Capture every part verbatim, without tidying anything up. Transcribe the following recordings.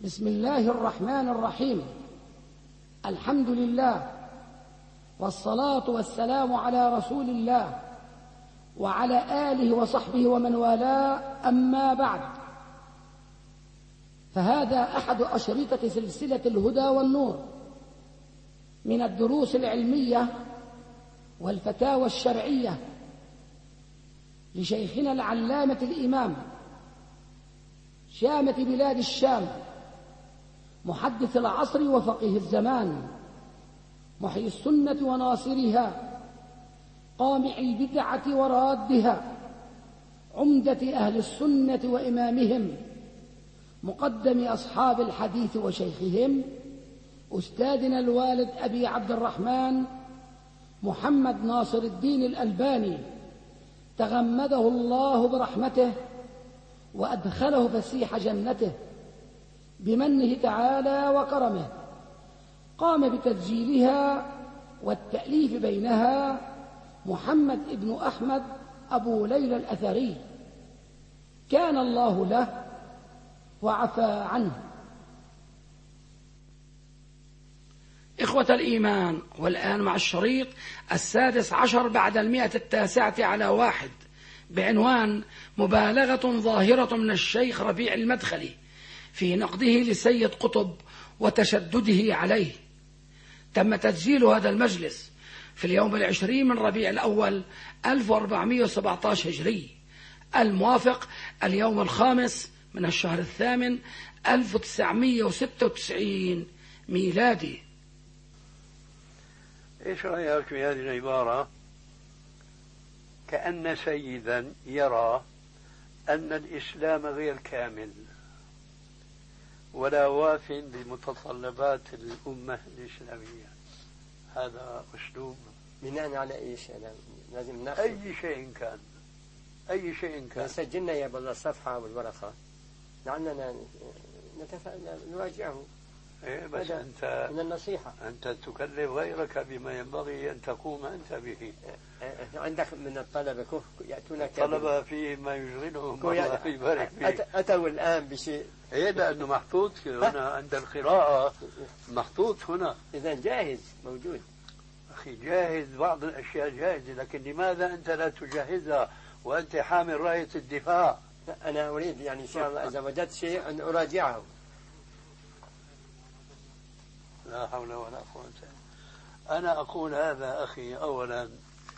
بسم الله الرحمن الرحيم. الحمد لله والصلاة والسلام على رسول الله وعلى آله وصحبه ومن والاه، أما بعد، فهذا أحد أشرطة سلسلة الهدى والنور من الدروس العلمية والفتاوى الشرعية لشيخنا العلامة الإمام شامة بلاد الشام، محدث العصر وفقيه الزمان، محيي السنة وناصرها، قامع البدعة ورادها، عمدة أهل السنة وإمامهم، مقدم أصحاب الحديث وشيخهم، أستاذنا الوالد أبي عبد الرحمن محمد ناصر الدين الألباني، تغمده الله برحمته وأدخله فسيح جنته بمنه تعالى وكرمه. قام بتسجيلها والتأليف بينها محمد ابن أحمد أبو ليلى الأثري، كان الله له وعفى عنه. إخوة الإيمان، والآن مع الشريط السادس عشر بعد المئة التاسعة على واحد، بعنوان مبالغة ظاهرة من الشيخ ربيع المدخلي في نقده لسيد قطب وتشدده عليه. تم تسجيل هذا المجلس في اليوم العشرين من ربيع الأول ألف وأربعمائة وسبعة عشر هجري، الموافق اليوم الخامس من الشهر الثامن ألف وتسعمائة وستة وتسعين ميلادي. إيش رأيك في هذه العبارة؟ كأن سيدا يرى أن الإسلام غير كامل ولا واف بمتطلبات الأمة الإسلامية. هذا أسلوب بناء على أي شيء؟ لازم ناخذ أي شيء كان، أي شيء كان. سجلنا يا بالله الصفحة والورقة لعلنا نراجعه. إيه بس أنت من النصيحة أنت تكلف غيرك بما ينبغي أن تقوم أنت به. عندك من الطلبة يأتونك طلبة فيه ما يشغلهم، الله يبارك فيك. أتوا الآن بشيء إيه لأنه محطوط هنا عند القراءة، محطوط هنا. إذا جاهز موجود. أخي جاهز، بعض الأشياء جاهزة، لكن لماذا أنت لا تجهزها وأنت حامل راية الدفاع؟ أنا أريد يعني إن شاء الله إذا وجدت شيء أن أراجعه. لا حول ولا قوة. أنا أقول هذا أخي أولا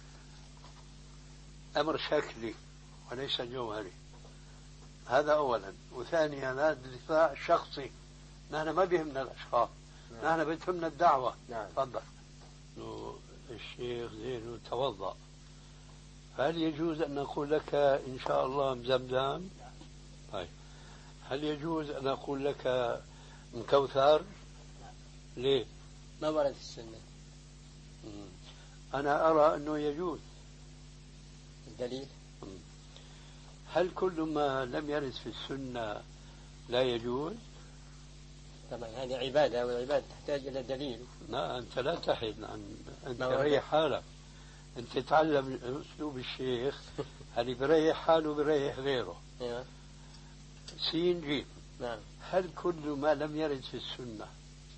أمر شكلي وليس جوهري، هذا أولا. وثانيا هذا دفاع شخصي، نحن ما بيهمنا الأشخاص، نحن بتهمنا الدعوة. نعم. تفضل. الشيخ زين توضأ، هل يجوز أن نقول لك إن شاء الله مزمزم؟ طيب، هل يجوز أن أقول لك مكوثر؟ ليه؟ ما ورد في السنة. أنا أرى أنه يجوز. الدليل؟ هل كل ما لم يرد في السنة لا يجوز؟ طبعا هذه عبادة، والعبادة تحتاج إلى دليل. لا، أنت لا تحد عن أنت ريح حالك، أنت تعلم أسلوب الشيخ اللي بريح حاله بريح غيره. سين جيم. نعم. هل كل ما لم يرد في السنة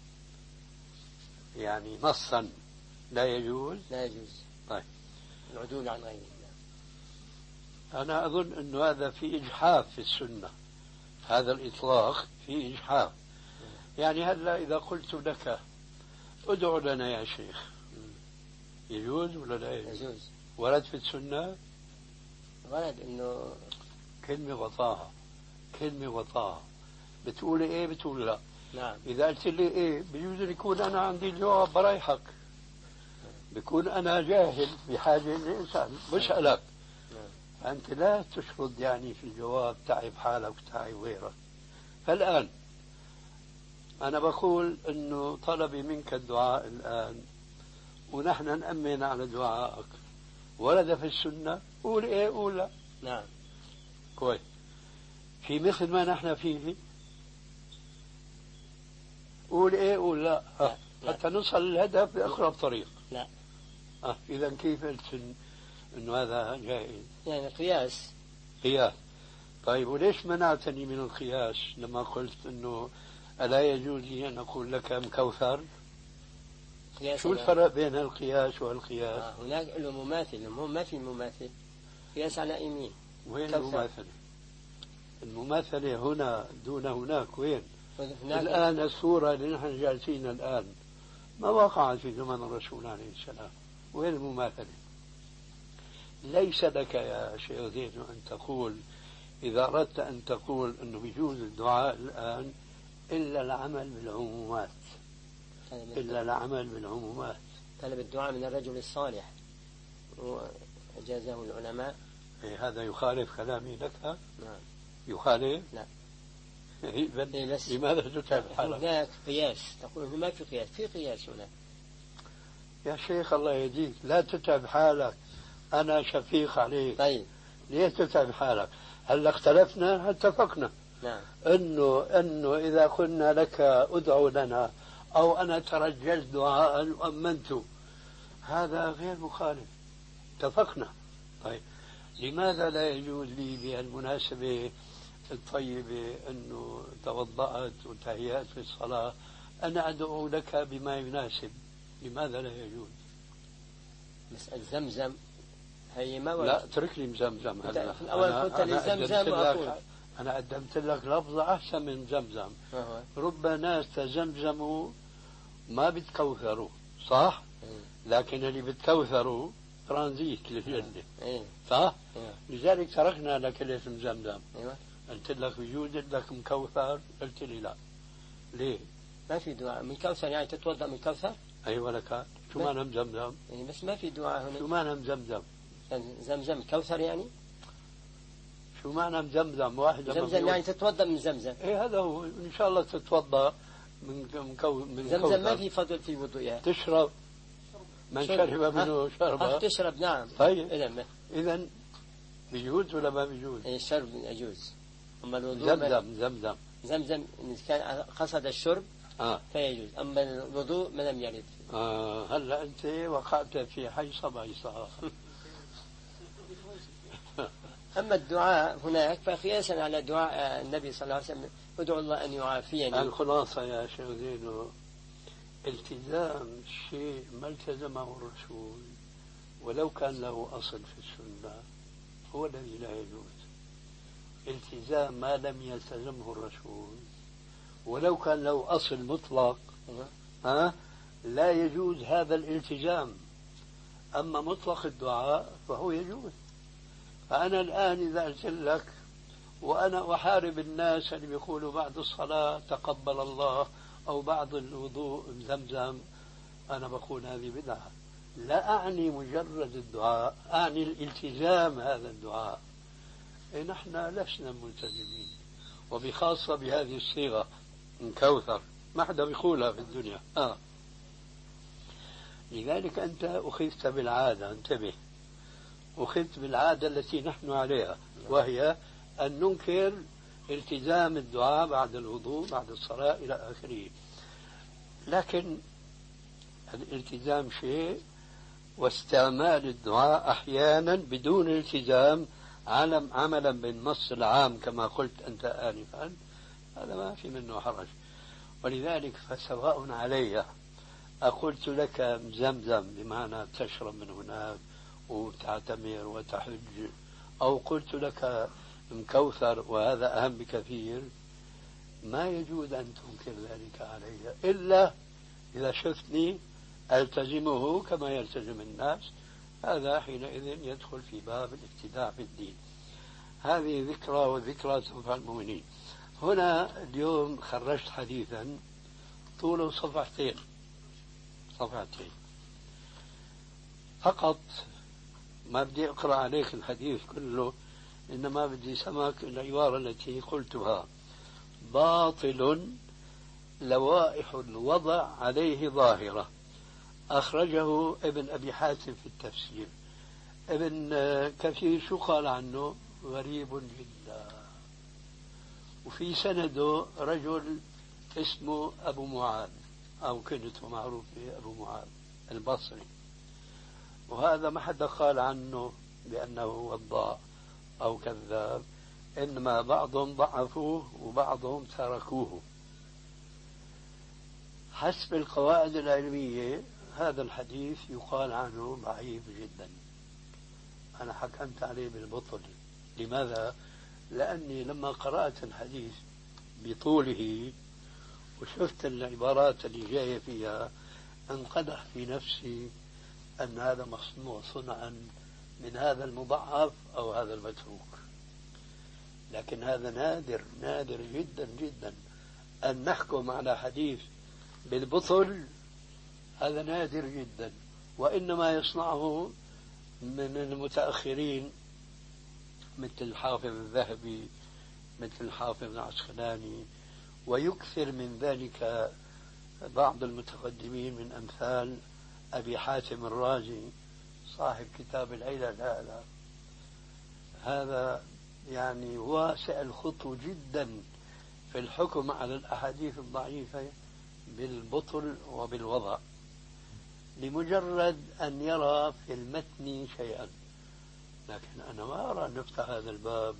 يعني نصا لا يجوز؟ لا يجوز. طيب، العدول عن غيره. أنا أظن أن هذا في إجحاف في السنة، هذا الإطلاق في إجحاف. يعني هلا إذا قلت لك ادعو لنا يا شيخ، يجوز ولا لا يجوز؟ يجوز. ورد في السنة؟ ورد إنه كلمة غطاها، كلمة غطاها، بتقول إيه بتقول لا. نعم. إذا قلت لي إيه بيجوز يكون أنا عندي الجواب بريحك، بكون أنا جاهل بحاجة لإنسان بسألك. نعم. أنت لا تشرد يعني في الجواب، تعب حالك وتعب غيرك. فالآن أنا بقول إنه طلبي منك الدعاء الآن، ونحن نأمن على دعائك. ورد في السنة، قول إيه قول لا. نعم. كويس. في مثل ما نحن فيه، قول إيه قول لا. لا. حتى نوصل للهدف بأقرب طريق. لا. أه. إذا كيف قلت إنه هذا جائز؟ يعني قياس. قياس. طيب، وليش منعتني من القياس لما قلت إنه ألا يجوز لي أن أقول لك مكوثر؟ شو على... الفرق بين القياس والقياس؟ آه هناك له مماثل، ما في مماثل. قياس على يمين. وين المماثلة؟ المماثلة هنا دون هناك. وين؟ هناك الآن السورة اللي نحن جالسين الآن ما وقعت في زمن الرسول عليه السلام. وين المماثلة؟ ليس لك يا شيخ زين أن تقول إذا أردت أن تقول أنه يجوز الدعاء الآن إلا العمل بالعمومات، إلا العمل بالعمومات. طلب الدعاء من الرجل الصالح وأجازه العلماء. إيه هذا يخالف كلامي لك؟ نعم. يخالف؟ لا. إيه بس لماذا تتعب حالك؟ هناك قياس، تقول ما في قياس، في قياس هناك. يا شيخ الله يهديك لا تتعب حالك، أنا شفيق عليك. طيب ليه تتعب حالك؟ هلا اختلفنا هل اتفقنا؟ نعم. انه انه اذا قلنا لك ادعو لنا او انا ترجلت دعاء وامنت هذا غير مخالف، اتفقنا. طيب لماذا لا يجوز لي بهالمناسبة الطيبة انه توضأت وتهيأت في الصلاة انا ادعو لك بما يناسب؟ لماذا لا يجوز؟ مسألة زمزم هي ما لا اترك لي زمزم. هلا في الأول قلت لي زمزم وأقول أنا قدمت لك لفظة أحسن من زمزم. أه. رب ناس تزمزموا ما بتكوثروا صح؟ م. لكن اللي بتكوثروا ترانزيت للجنة. إيه. صح؟ إيه. لذلك تركنا لك اسم زمزم. أيوة. قلت لك بيوجد لك مكوثر، قلت لي لا. ليه؟ ما في دعاء من كوثر، يعني تتوضأ من كوثر؟ أيوة لك. شو معنى مزمزم؟ يعني بس ما في دعاء هنا. شو معنى مزمزم؟ زمزم كوثر يعني؟ شو معنى مزمزم؟ واحد زمزم يعني تتوضأ من زمزم. ايه هذا هو، ان شاء الله تتوضأ من مكو من زمزم كوثر. ما في فضل في وضوئها. تشرب من شرب منه شربة. تشرب نعم. طيب إذا إذا بيجوز ولا ما بيجوز؟ إيه الشرب يجوز. أما الوضوء زمزم زمزم زمزم إن كان قصد الشرب آه. فيجوز، أما الوضوء ما لم يرد. آه هلا أنت وقعت في حيصة بيصة. أما الدعاء هناك فقياسا على دعاء النبي صلى الله عليه وسلم ادعو الله أن يعافيني. الخلاصة يا شيخ زينو التزام شيء ما التزمه الرسول ولو كان له أصل في السنة هو الذي لا يجوز. التزام ما لم يلتزمه الرسول ولو كان له أصل مطلق ها لا يجوز هذا الالتزام. أما مطلق الدعاء فهو يجوز. فأنا الآن إذا قلت لك وأنا أحارب الناس اللي بيقولوا بعد الصلاة تقبل الله أو بعد الوضوء زمزم، أنا بقول هذه بدعة. لا أعني مجرد الدعاء، أعني الالتزام هذا الدعاء. إيه نحن لسنا ملتزمين، وبخاصة بهذه الصيغة من كوثر ما حدا بيقولها في الدنيا. آه. لذلك أنت أخذت بالعادة، انتبه، أخذت بالعادة التي نحن عليها، وهي أن ننكر التزام الدعاء بعد الوضوء بعد الصلاة إلى آخره. لكن الالتزام شيء واستعمال الدعاء أحيانا بدون التزام عملا بالنص العام كما قلت أنت آنفا هذا ما في منه حرج. ولذلك فسواء علي أقلت لك زمزم بمعنى تشرب من هناك وتعتمر وتحج، أو قلت لك مكوثر وهذا أهم بكثير، ما يجوز أن تنكر ذلك علي إلا إذا شفتني ألتزمه كما يلتزم الناس، هذا حينئذ يدخل في باب الابتداع في الدين. هذه ذكرى وذكرى تنفع المؤمنين. هنا اليوم خرجت حديثا طوله صفحتين صفحتين فقط، ما بدي أقرأ عليك الحديث كله، إنما بدي سمعك العبارة التي قلتها: باطل لوائح الوضع عليه ظاهرة. أخرجه ابن أبي حاتم في التفسير. ابن كثير شو قال عنه؟ غريب جدا، وفي سنده رجل اسمه أبو معاذ أو كنته معروف أبو معاذ البصري، وهذا ما حدا قال عنه بأنه وضاع أو كذاب، إنما بعضهم ضعفوه وبعضهم تركوه. حسب القواعد العلمية هذا الحديث يقال عنه ضعيف جدا. أنا حكمت عليه بالبطل. لماذا؟ لأني لما قرأت الحديث بطوله وشفت العبارات اللي جاية فيها انقدح في نفسي أن هذا مصنوع صنعا من هذا المضعف أو هذا المتروك. لكن هذا نادر نادر جدا جدا أن نحكم على حديث بالبطل. هذا نادر جدا، وإنما يصنعه من المتأخرين مثل الحافظ الذهبي مثل الحافظ العسقلاني، ويكثر من ذلك بعض المتقدمين من أمثال أبي حاتم الرازي صاحب كتاب العلل. هذا هذا يعني واسع الخطو جدا في الحكم على الأحاديث الضعيفة بالبطل وبالوضع لمجرد أن يرى في المتن شيئا. لكن أنا ما أرى أن نفتح هذا الباب،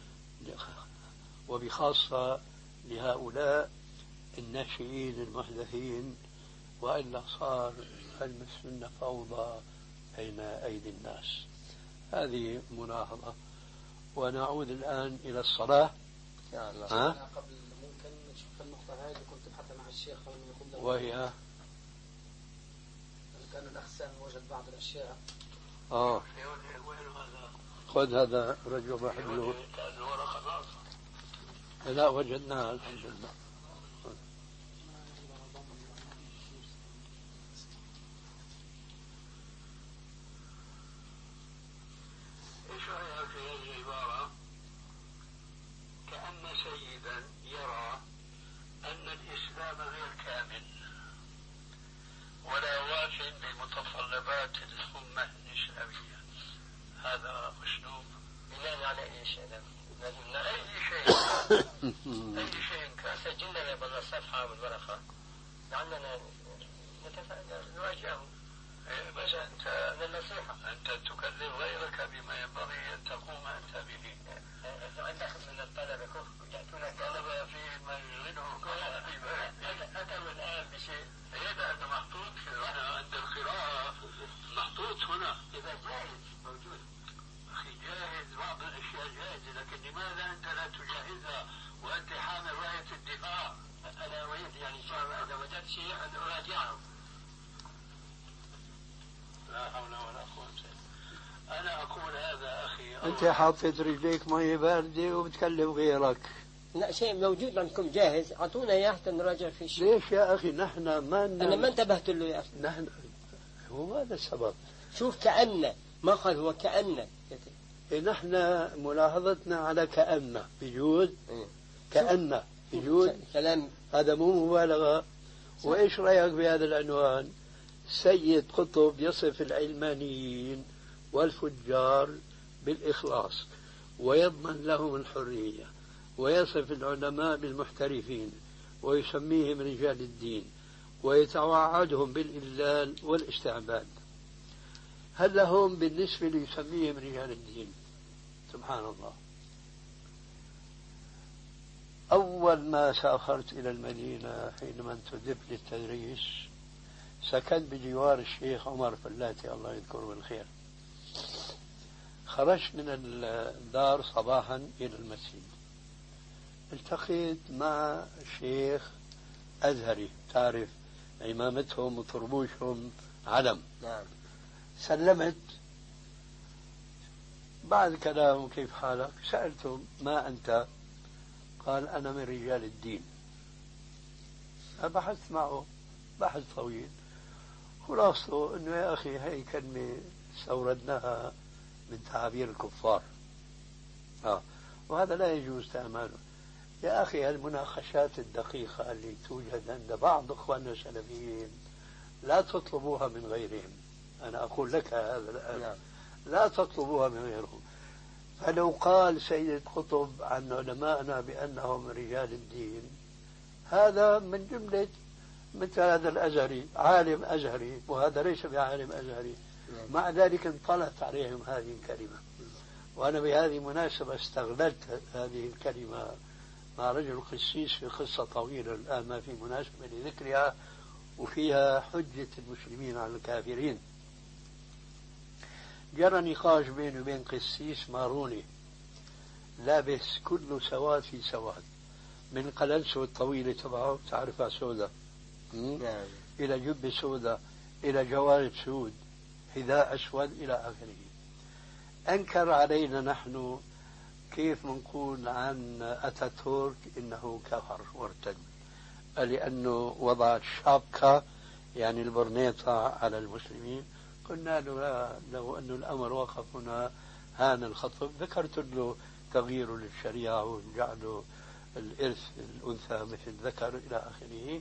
وبخاصة لهؤلاء الناشئين المحدثين، وإلا صار علم السنة فوضى بين أيدي الناس. هذه ملاحظة. ونعود الآن إلى الصلاة. يا الله. ها؟ قبل ممكن نشوف النقطة هاي اللي كنت بحثها مع الشيخ وهي كان الأخ سامي وجد بعض الأشياء. آه خذ هذا رجل محلول. لا وجدناها الحمد لله. ايش رايك في هذه العبارة؟ كأن سيدا يرى أن الإسلام غير كامل ولا واف بمتطلبات الأمة الإسلامية. هذا أسلوب بناء على ايش؟ هذا أي شيء أي شيء كان. سجلنا لنا بالله الصفحة والورقة لعلنا نواجهه. بس أنت النصيحة أنت تكلم غيرك بما ينبغي أن تقوم أنت به. عندك من الطلبة يأتونك طلبة في ما يغنهم أتوا الآن بشيء هذا أنت محطوط في هنا عند القراءة محطوط هنا. إذا جاهز موجود أخي جاهز بعض الأشياء جاهزة، لكن لماذا أنت لا تجهزها وأنت حامل راية الدفاع؟ أنا أريد يعني إذا وجدت شيء أن أراجعه. لا حول ولا قوة. أنا أقول هذا أخي. أنت حاطط رجليك مية باردة وبتكلم غيرك. لا شيء موجود عندكم جاهز، أعطونا إياه حتى نراجع في شيء. ليش يا أخي نحن ما أنا ما انتبهت له يا أخي. نحن هو هذا السبب. شوف كأن ما قال هو كأن. نحن ملاحظتنا على كأن بجوز كأن بجوز كلام هذا مو مبالغة. وإيش رأيك بهذا العنوان؟ سيد قطب يصف العلمانيين والفجار بالإخلاص ويضمن لهم الحرية، ويصف العلماء بالمحترفين ويسميهم رجال الدين ويتوعدهم بالإذلال والاستعباد. هل لهم بالنسبة ليسميهم رجال الدين؟ سبحان الله. أول ما سافرت إلى المدينة حينما انتدبت للتدريس سكنت بجوار الشيخ عمر فلاتي الله يذكره بالخير. خرجت من الدار صباحا إلى المسجد، التقيت مع شيخ أزهري، تعرف عمامتهم وطربوشهم علم. نعم. سلمت، بعد كلام كيف حالك؟ سألته ما أنت؟ قال أنا من رجال الدين. بحثت معه بحث طويل، خلاصته أنه يا أخي هاي كلمة استوردناها من تعابير الكفار، آه. وهذا لا يجوز تعمله. يا أخي المناقشات الدقيقة اللي توجد عند بعض إخواننا السلفيين لا تطلبوها من غيرهم. أنا أقول لك هذا الآن، لا تطلبوها من غيرهم. فلو قال سيد قطب عن علمائنا بأنهم رجال الدين، هذا من جملة مثل هذا الأزهري، عالم أزهري وهذا ليس بعالم أزهري، مع ذلك انطلت عليهم هذه الكلمة. وأنا بهذه المناسبة استغلت هذه الكلمة مع رجل قسيس في قصة طويلة الآن ما في مناسبة لذكرها، وفيها حجة المسلمين على الكافرين. جرى نقاش بيني وبين قسيس ماروني لابس كله سواد في سواد، من قلنسه الطويلة تبعه تعرفها سوداء نعم. إلى جبة سوداء إلى جوارب سود حذاء أسود إلى آخره. أنكر علينا نحن كيف منقول عن أتاتورك إنه كفر وارتد، لأنه وضع الشابكة يعني البرنيطة على المسلمين. قلنا له لا، لو أن الأمر وقف هنا هان الخطب. ذكرت له تغيير للشريعة وجعله الإرث الأنثى مثل ذكر إلى آخره،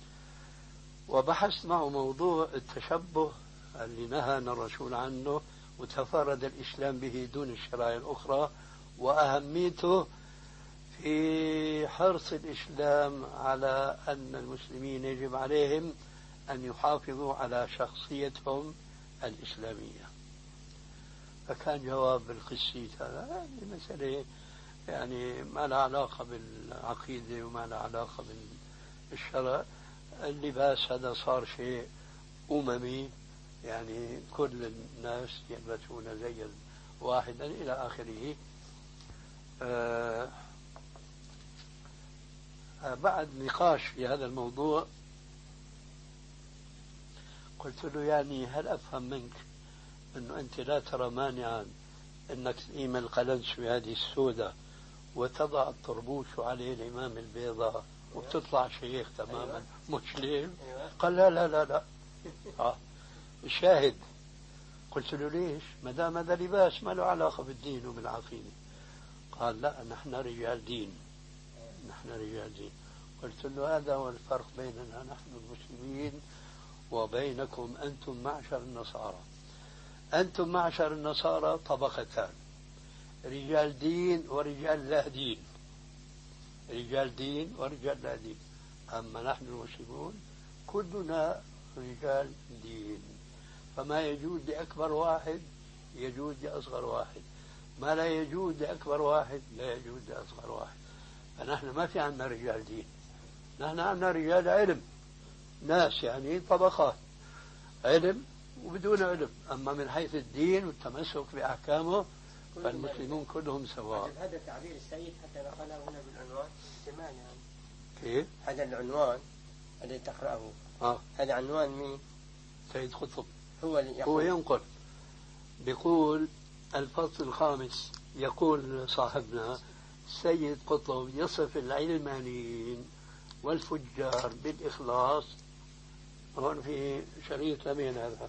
وبحثت معه موضوع التشبه اللي نهانا الرسول عنه وتفرد الإسلام به دون الشرائع الأخرى، وأهميته في حرص الإسلام على أن المسلمين يجب عليهم أن يحافظوا على شخصيتهم الإسلامية. فكان جواب القسيس هذا هذه مسألة يعني ما لها علاقة بالعقيدة وما لها علاقة بالشرع. اللباس هذا صار شيء أممي، يعني كل الناس يلبسون زيا واحدا إلى آخره. آه بعد نقاش في هذا الموضوع قلت له يعني هل أفهم منك أنه أنت لا ترى مانعا أنك تقيم القلنسوة هذه السوداء وتضع الطربوش عليه الإمام البيضاء وتطلع شيخ تماما مسلم؟ قال لا لا لا لا. آه. الشاهد قلت له ليش؟ ما دام هذا لباس ما له علاقة بالدين وبالعقيدة. قال لا، نحن رجال دين، نحن رجال دين. قلت له هذا هو الفرق بيننا نحن المسلمين وبينكم أنتم معشر النصارى. أنتم معشر النصارى طبقتان، رجال دين ورجال لا دين، رجال دين ورجال لا دين. أما نحن المسلمون كلنا رجال دين، فما يجوز لأكبر واحد يجوز لأصغر واحد، ما لا يجوز لأكبر واحد لا يجوز لأصغر واحد. فنحن ما في عنا رجال دين، نحن عنا رجال علم، ناس يعني طبقات، علم وبدون علم. أما من حيث الدين والتمسك بأحكامه فالمسلمون كلهم سواء. هذا تعبير السيد حتى نقله هنا بالعنوان اجتماعي يعني. كيف؟ هذا العنوان الذي تقرأه آه. هذا عنوان مين؟ سيد قطب. هو اللي هو ينقل بيقول الفصل الخامس، يقول صاحبنا سيد قطب يصف العلمانيين والفجار بالإخلاص. هون في شريط لمين هذا؟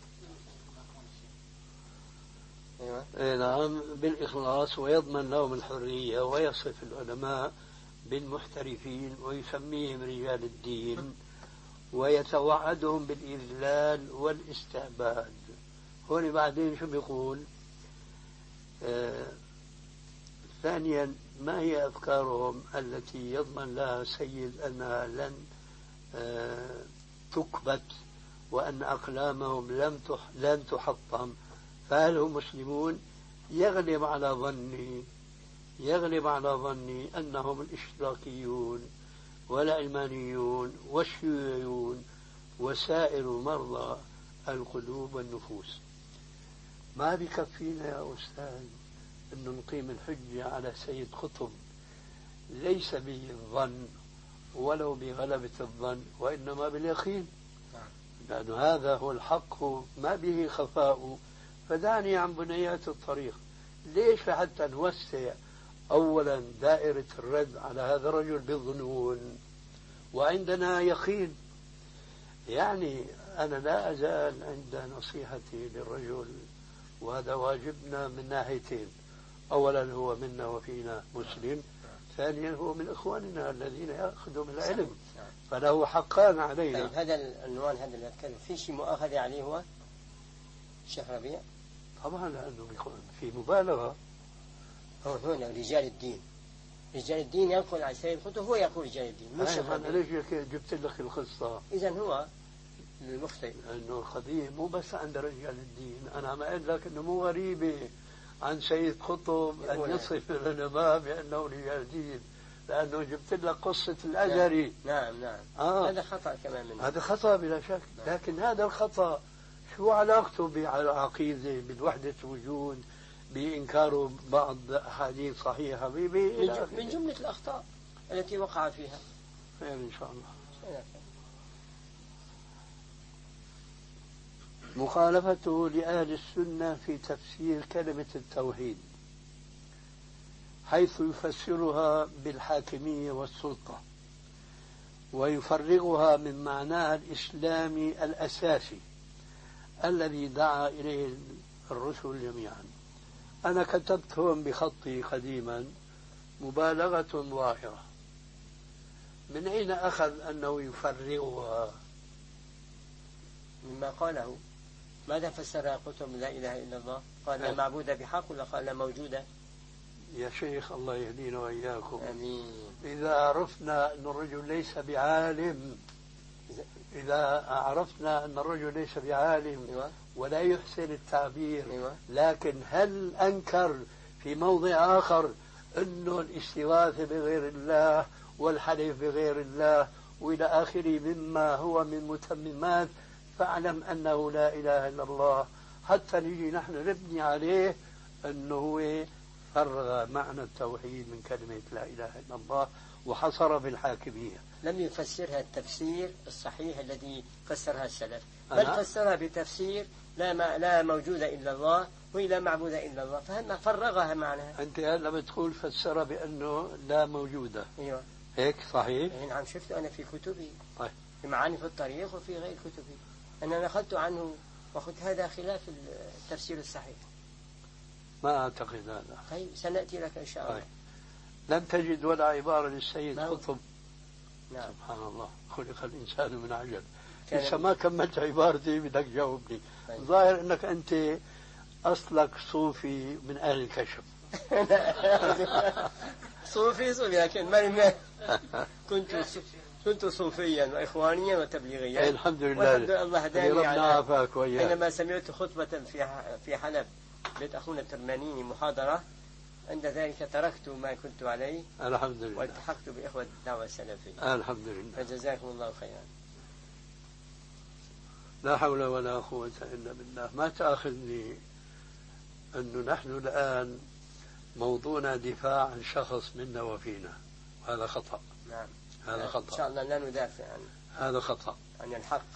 أيوة. نعم، بالإخلاص ويضمن لهم الحرية، ويصف العلماء بالمحترفين ويسميهم رجال الدين ويتوعدهم بالإذلال والاستعباد. هون بعدين شو بيقول؟ آه ثانيا، ما هي أفكارهم التي يضمن لها سيد أنها لن آه تكبت وأن أقلامهم لم لن تحطم؟ فهل هم مسلمون؟ يغلب على ظني يغلب على ظني أنهم الاشتراكيون والعلمانيون والشيوعيون وسائر مرضى القلوب والنفوس. ما بكفينا يا أستاذ أن نقيم الحجة على سيد قطب ليس بالظن ولو بغلبة الظن، وإنما باليقين، لأن هذا هو الحق ما به خفاء. فدعني عن بنيات الطريق. ليش حتى نوسع أولا دائرة الرد على هذا الرجل بالظنون وعندنا يقين؟ يعني أنا لا أزال عند نصيحتي للرجل، وهذا واجبنا من ناحيتين. أولا هو منا وفينا مسلم، ثانيا هو من إخواننا الذين يأخذوا من العلم، فله حقان علينا. طيب هذا العنوان هذا اللي أتكلم في شيء مؤاخذة عليه هو شيخ ربيع؟ طبعا لأنه في مبالغة. هو هنا رجال الدين، رجال الدين ينقل عن سيد قطب، هو يقول رجال الدين مش شيخ ربيع. أنا ليش جبت لك القصة؟ إذن هو المخطئ، لأنه القضية مو بس عند رجال الدين. أنا عم أقول لك أنه مو غريبة عن سيد قطب أن يصف العلماء بأنه رجال دين، لأنه جبت لك قصة الأزهري. نعم نعم آه. هذا خطأ كمان منه. هذا خطأ بلا شك. نعم. لكن هذا الخطأ شو علاقته بالعقيدة، بالوحدة الوجود، بإنكار بعض أحاديث صحيحة من جملة الأخطاء التي وقع فيها. خير إن شاء الله. مخالفته لأهل السنة في تفسير كلمة التوحيد، حيث يفسرها بالحاكمية والسلطة ويفرغها من معناها الإسلامي الأساسي الذي دعا إليه الرسل جميعا. أنا كتبت هون بخطي قديما مبالغة ظاهرة. من أين أخذ أنه يفرغها؟ مما قاله. ماذا فسر كتب لا إله إلا الله؟ قال لا معبود بحق ولا قال لا موجودة؟ يا شيخ الله يهدينا وإياكم. آمين. إذا عرفنا أن الرجل ليس بعالم، إذا عرفنا أن الرجل ليس بعالم أيوة. ولا يحسن التعبير، أيوة. لكن هل أنكر في موضع آخر أنه الاستغاثة بغير الله والحلف بغير الله وإلى آخره مما هو من متممات، فاعلم أنه لا إله إلا الله، حتى نجي نحن نبني عليه أنه هو فرغ معنى التوحيد من كلمة لا إله إلا الله وحصر بالحاكمية. لم يفسرها التفسير الصحيح الذي فسرها السلف، بل فسرها بتفسير لا ما لا موجود إلا الله ولا معبود إلا الله، فهم فرغها معناها. أنت هلا بتقول فسرها بأنه لا موجودة. أيوة. هيك صحيح؟ نعم شفته أنا في كتبي. طيب. في معاني في الطريق وفي غير كتبي أنا نقلت عنه، وقلت هذا خلاف التفسير الصحيح. ما أعتقد هذا. طيب سنأتي لك إن شاء الله. طيب. لم تجد ولا عبارة للسيد قطب. نعم. سبحان الله، خلق الإنسان من عجل. لسه ما كملت عبارتي بدك تجاوبني. طيب. ظاهر أنك أنت أصلك صوفي من أهل الكشف. صوفي صوفي لكن ما كنت كنت صوفيا وإخوانيا وتبليغيا. الحمد لله. والحمد لله الله هداني على حينما سمعت خطبة في في حلب بيت أخونا الترمانيني محاضرة، عند ذلك تركت ما كنت عليه الحمد لله والتحقت بإخوة الدعوة السلفية. الحمد لله. فجزاكم الله خيرا. لا حول ولا قوة إلا بالله. ما تأخذني أنه نحن الآن موضوعنا دفاع عن شخص منا وفينا، هذا خطأ. نعم هذا خطأ. إن شاء الله لا ندافع عنه. هذا خطأ عن الحق.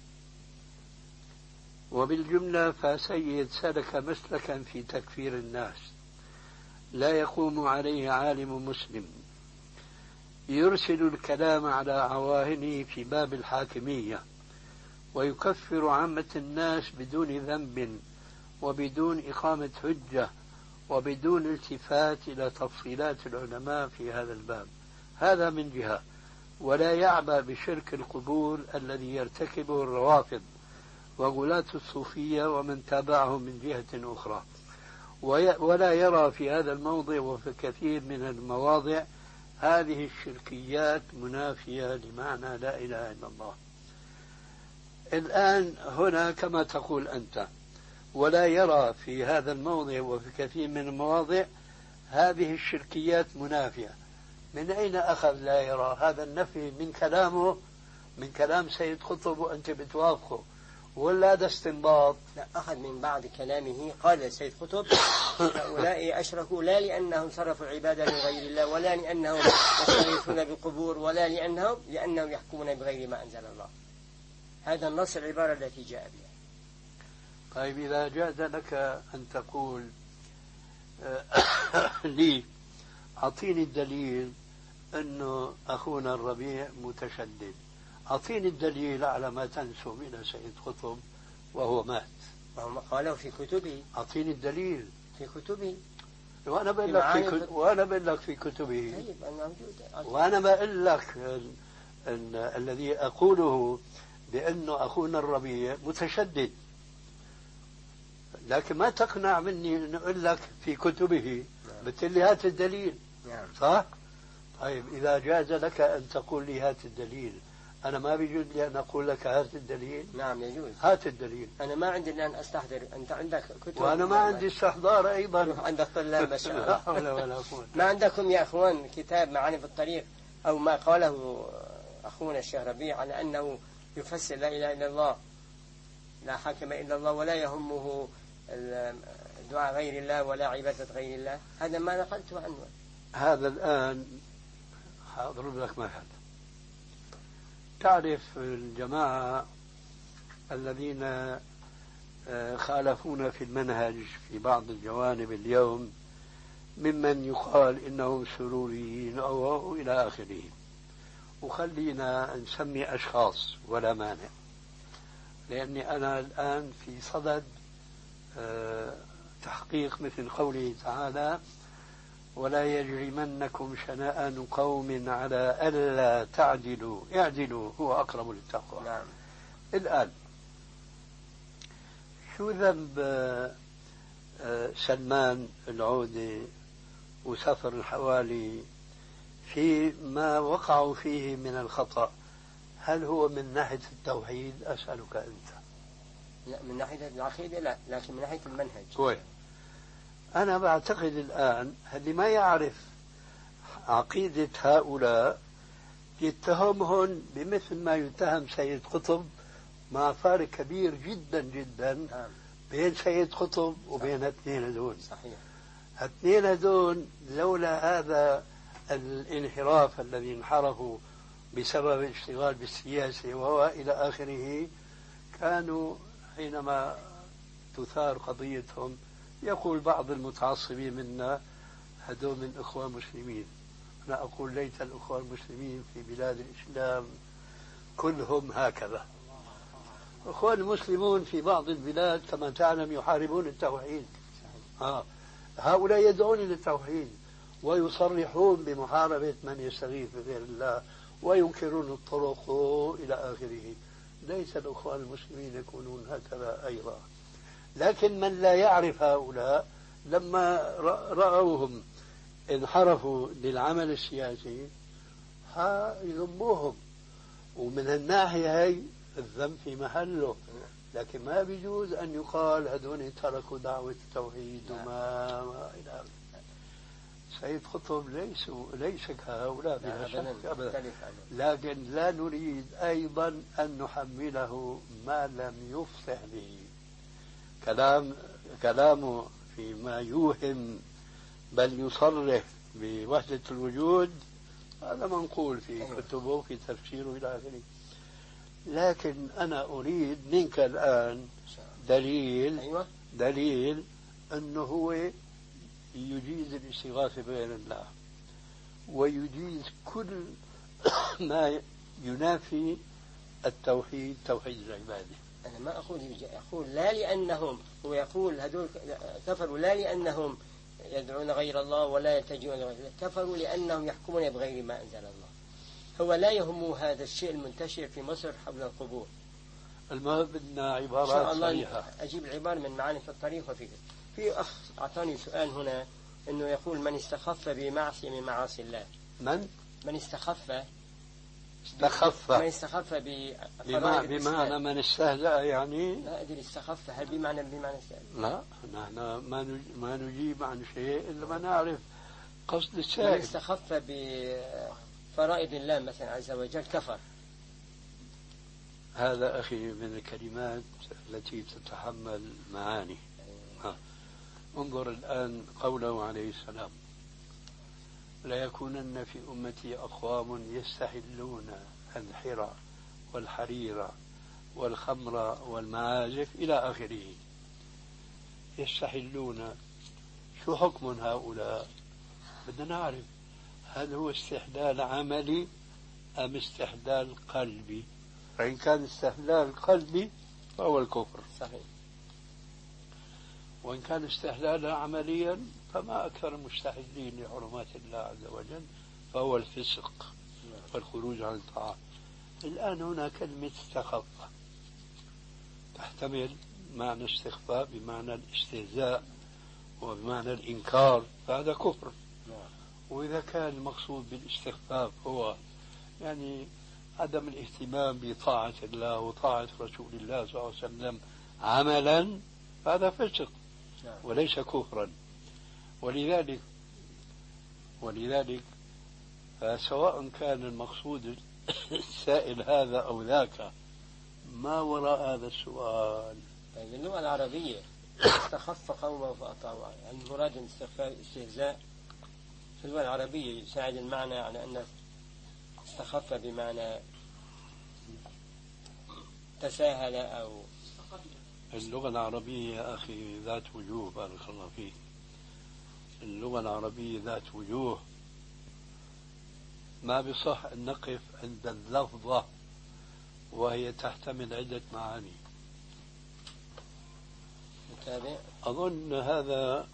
وبالجملة فسيد سلك مسلكا في تكفير الناس لا يقوم عليه عالم مسلم، يرسل الكلام على عواهنه في باب الحاكمية ويكفر عامة الناس بدون ذنب وبدون إقامة حجة وبدون التفات إلى تفصيلات العلماء في هذا الباب. هذا من جهة. ولا يعبأ بشرك القبور الذي يرتكبه الروافض وغلاة الصوفية ومن تابعهم من جهة أخرى. ولا يرى في هذا الموضع وفي كثير من المواضع هذه الشركيات منافية لمعنى لا إله إلا الله. الآن هنا كما تقول أنت، ولا يرى في هذا الموضع وفي كثير من المواضع هذه الشركيات منافية. من أين أخذ لا يرى هذا النفي؟ من كلامه، من كلام سيد قطب وأنت بتوافقه، ولا هذا استنباط؟ لا، أخذ من بعض كلامه. قال سيد قطب هؤلاء أشركوا لا لأنهم صرفوا العبادة لغير الله ولا لأنهم يستغيثون بالقبور ولا لأنهم لأنهم يحكمون بغير ما أنزل الله. هذا النص العبارة التي جاء بها. طيب إذا جاز لك أن تقول لي أعطيني الدليل أنه أخونا الربيع متشدد، أعطيني الدليل على ما تنسب إلى سيد قطب وهو مات. وهو قاله في كتبه. أعطيني الدليل في كتبه. وأنا بقول لك في كتب... وأنا بقول لك في كتبه. طيب أنا موجود. وأنا بقول لك ال... ال... الذي أقوله بأنه أخونا الربيع متشدد، لكن ما تقنع مني أن أقول لك في كتبه. بتقول لي هات الدليل. نعم. صح؟ طيب إذا جاز لك أن تقول لي هات الدليل، أنا ما بيجوز لي أن أقول لك هات الدليل. نعم يجوز. هات الدليل. أنا ما عندي الآن أستحضر، أنت عندك كتب. وأنا ما عندي استحضار أيضا. عندك طلاب ما شاء الله. لا حول ولا قوة. ما عندكم يا أخوان كتاب معاني في الطريق أو ما قاله أخونا الشيخ ربيع على أنه يفسر لا إله إلا الله، لا حاكم إلا الله، ولا يهمه دعاء غير الله ولا عبادة غير الله؟ هذا ما نقلته عنه. هذا الآن أضرب لك مثل. تعرف الجماعة الذين خالفون في المنهج في بعض الجوانب اليوم ممن يقال إنهم سروريين أو, أو إلى آخره، وخلينا نسمي أشخاص ولا مانع، لأني أنا الآن في صدد تحقيق مثل قوله تعالى: ولا يجرمنكم شنآن قوم على ألا تعدلوا اعدلوا هو أقرب للتقوى. نعم. الآن شو ذنب سلمان العودة وسفر الحوالي في ما وقعوا فيه من الخطأ؟ هل هو من ناحية التوحيد؟ أسألك أنت. لا، من ناحية العقيدة لا، لكن من ناحية المنهج. كويس. أنا بعتقد الآن اللي ما يعرف عقيدة هؤلاء يتهمهم بمثل ما يتهم سيد قطب، مع فارق كبير جدا جدا بين سيد قطب وبين الاثنين هذول. صحيح. الاثنين هذول لولا هذا الانحراف الذي انحرفوا بسبب الاشتغال بالسياسة وهو إلى آخره، كانوا حينما تثار قضيتهم يقول بعض المتعصبين منا هذول من إخوان مسلمين. أنا أقول ليت الإخوان المسلمين في بلاد الإسلام كلهم هكذا. إخوان المسلمون في بعض البلاد كما تعلم يحاربون التوحيد. آه. هؤلاء يدعون للتوحيد ويصرحون بمحاربة من يستغيث بغير الله وينكرون الطرق إلى آخره. ليس الإخوان المسلمين يكونون هكذا أيضا. لكن من لا يعرف هؤلاء لما رأوهم انحرفوا للعمل السياسي يذموهم، ومن الناحية هي الذنب في محله. لكن ما بيجوز أن يقال هذول تركوا دعوة التوحيد وما ما إلى آخره. سيد قطب ليس ليس كهؤلاء بلا شك أبدا، لكن لا نريد أيضا أن نحمله ما لم يفصح به. كلام كلامه فيما يوهم بل يصرح بوحدة الوجود هذا منقول في كتبه في تفسيره إلى آخره. لكن أنا أريد منك الآن دليل دليل أنه هو يجيز الاستغاثة بغير الله ويجيز كل ما ينافي التوحيد، توحيد العبادة. أنا ما أقول أقول لا لأنهم، هو يقول هذول كفروا لا لأنهم يدعون غير الله ولا يلتجئون غير الله، كفروا لأنهم يحكمون بغير ما أنزل الله. هو لا يهمه هذا الشيء المنتشر في مصر حول القبور. المهم بدنا عبارات صريحة. أجيب العبارة من معاني في الطريق وفي في أخ أعطاني سؤال هنا إنه يقول من استخف بمعصية من معاصي الله. من؟ من استخف استخف من استخف بفرائض بمعنى من استهزأ يعني؟ لا أدري استخف هل بمعنى بمعنى استهزأ؟ لا نحن ما ما نجيب عن شيء إلا ما نعرف قصد السائل. من استخف بفرائض الله مثلا عز وجل كفر. هذا أخي من الكلمات التي تتحمل معاني. ها. انظر الآن قوله عليه السلام: لا يكونن في أمتي أقوام يستحلون الحرى والحرير والخمر والمعازف إلى آخره. يستحلون، شو حكم هؤلاء؟ بدنا نعرف هل هو استحلال عملي أم استحلال قلبي؟ فإن كان استحلال قلبي فهو الكفر. صحيح. وإن كان استحلالا عمليا فما أكثر المستحلين لحرمات الله عز وجل، فهو الفسق والخروج عن الطاعة. الآن هنا كلمة استخف تحتمل معنى استخفاء بمعنى الاستهزاء وبمعنى الإنكار، فهذا كفر. وإذا كان المقصود بالاستخفاف هو يعني عدم الاهتمام بطاعة الله وطاعة رسول الله صلى الله عليه وسلم عملا، هذا فسق وليس كفرا. ولذلك ولذلك فسواء كان المقصود السائل هذا أو ذاك، ما وراء هذا السؤال؟ طيب اللغة العربية استخف قومه فأطاعوا، يعني المراد الاستهزاء في اللغة العربية يساعد المعنى على أن استخف بمعنى تساهل أو. اللغة العربية يا أخي ذات وجوه، بارك الله فيك. اللغة العربية ذات وجوه، ما بصح أن نقف عند اللفظة وهي تحتمل عدة معاني. متابع. أظن هذا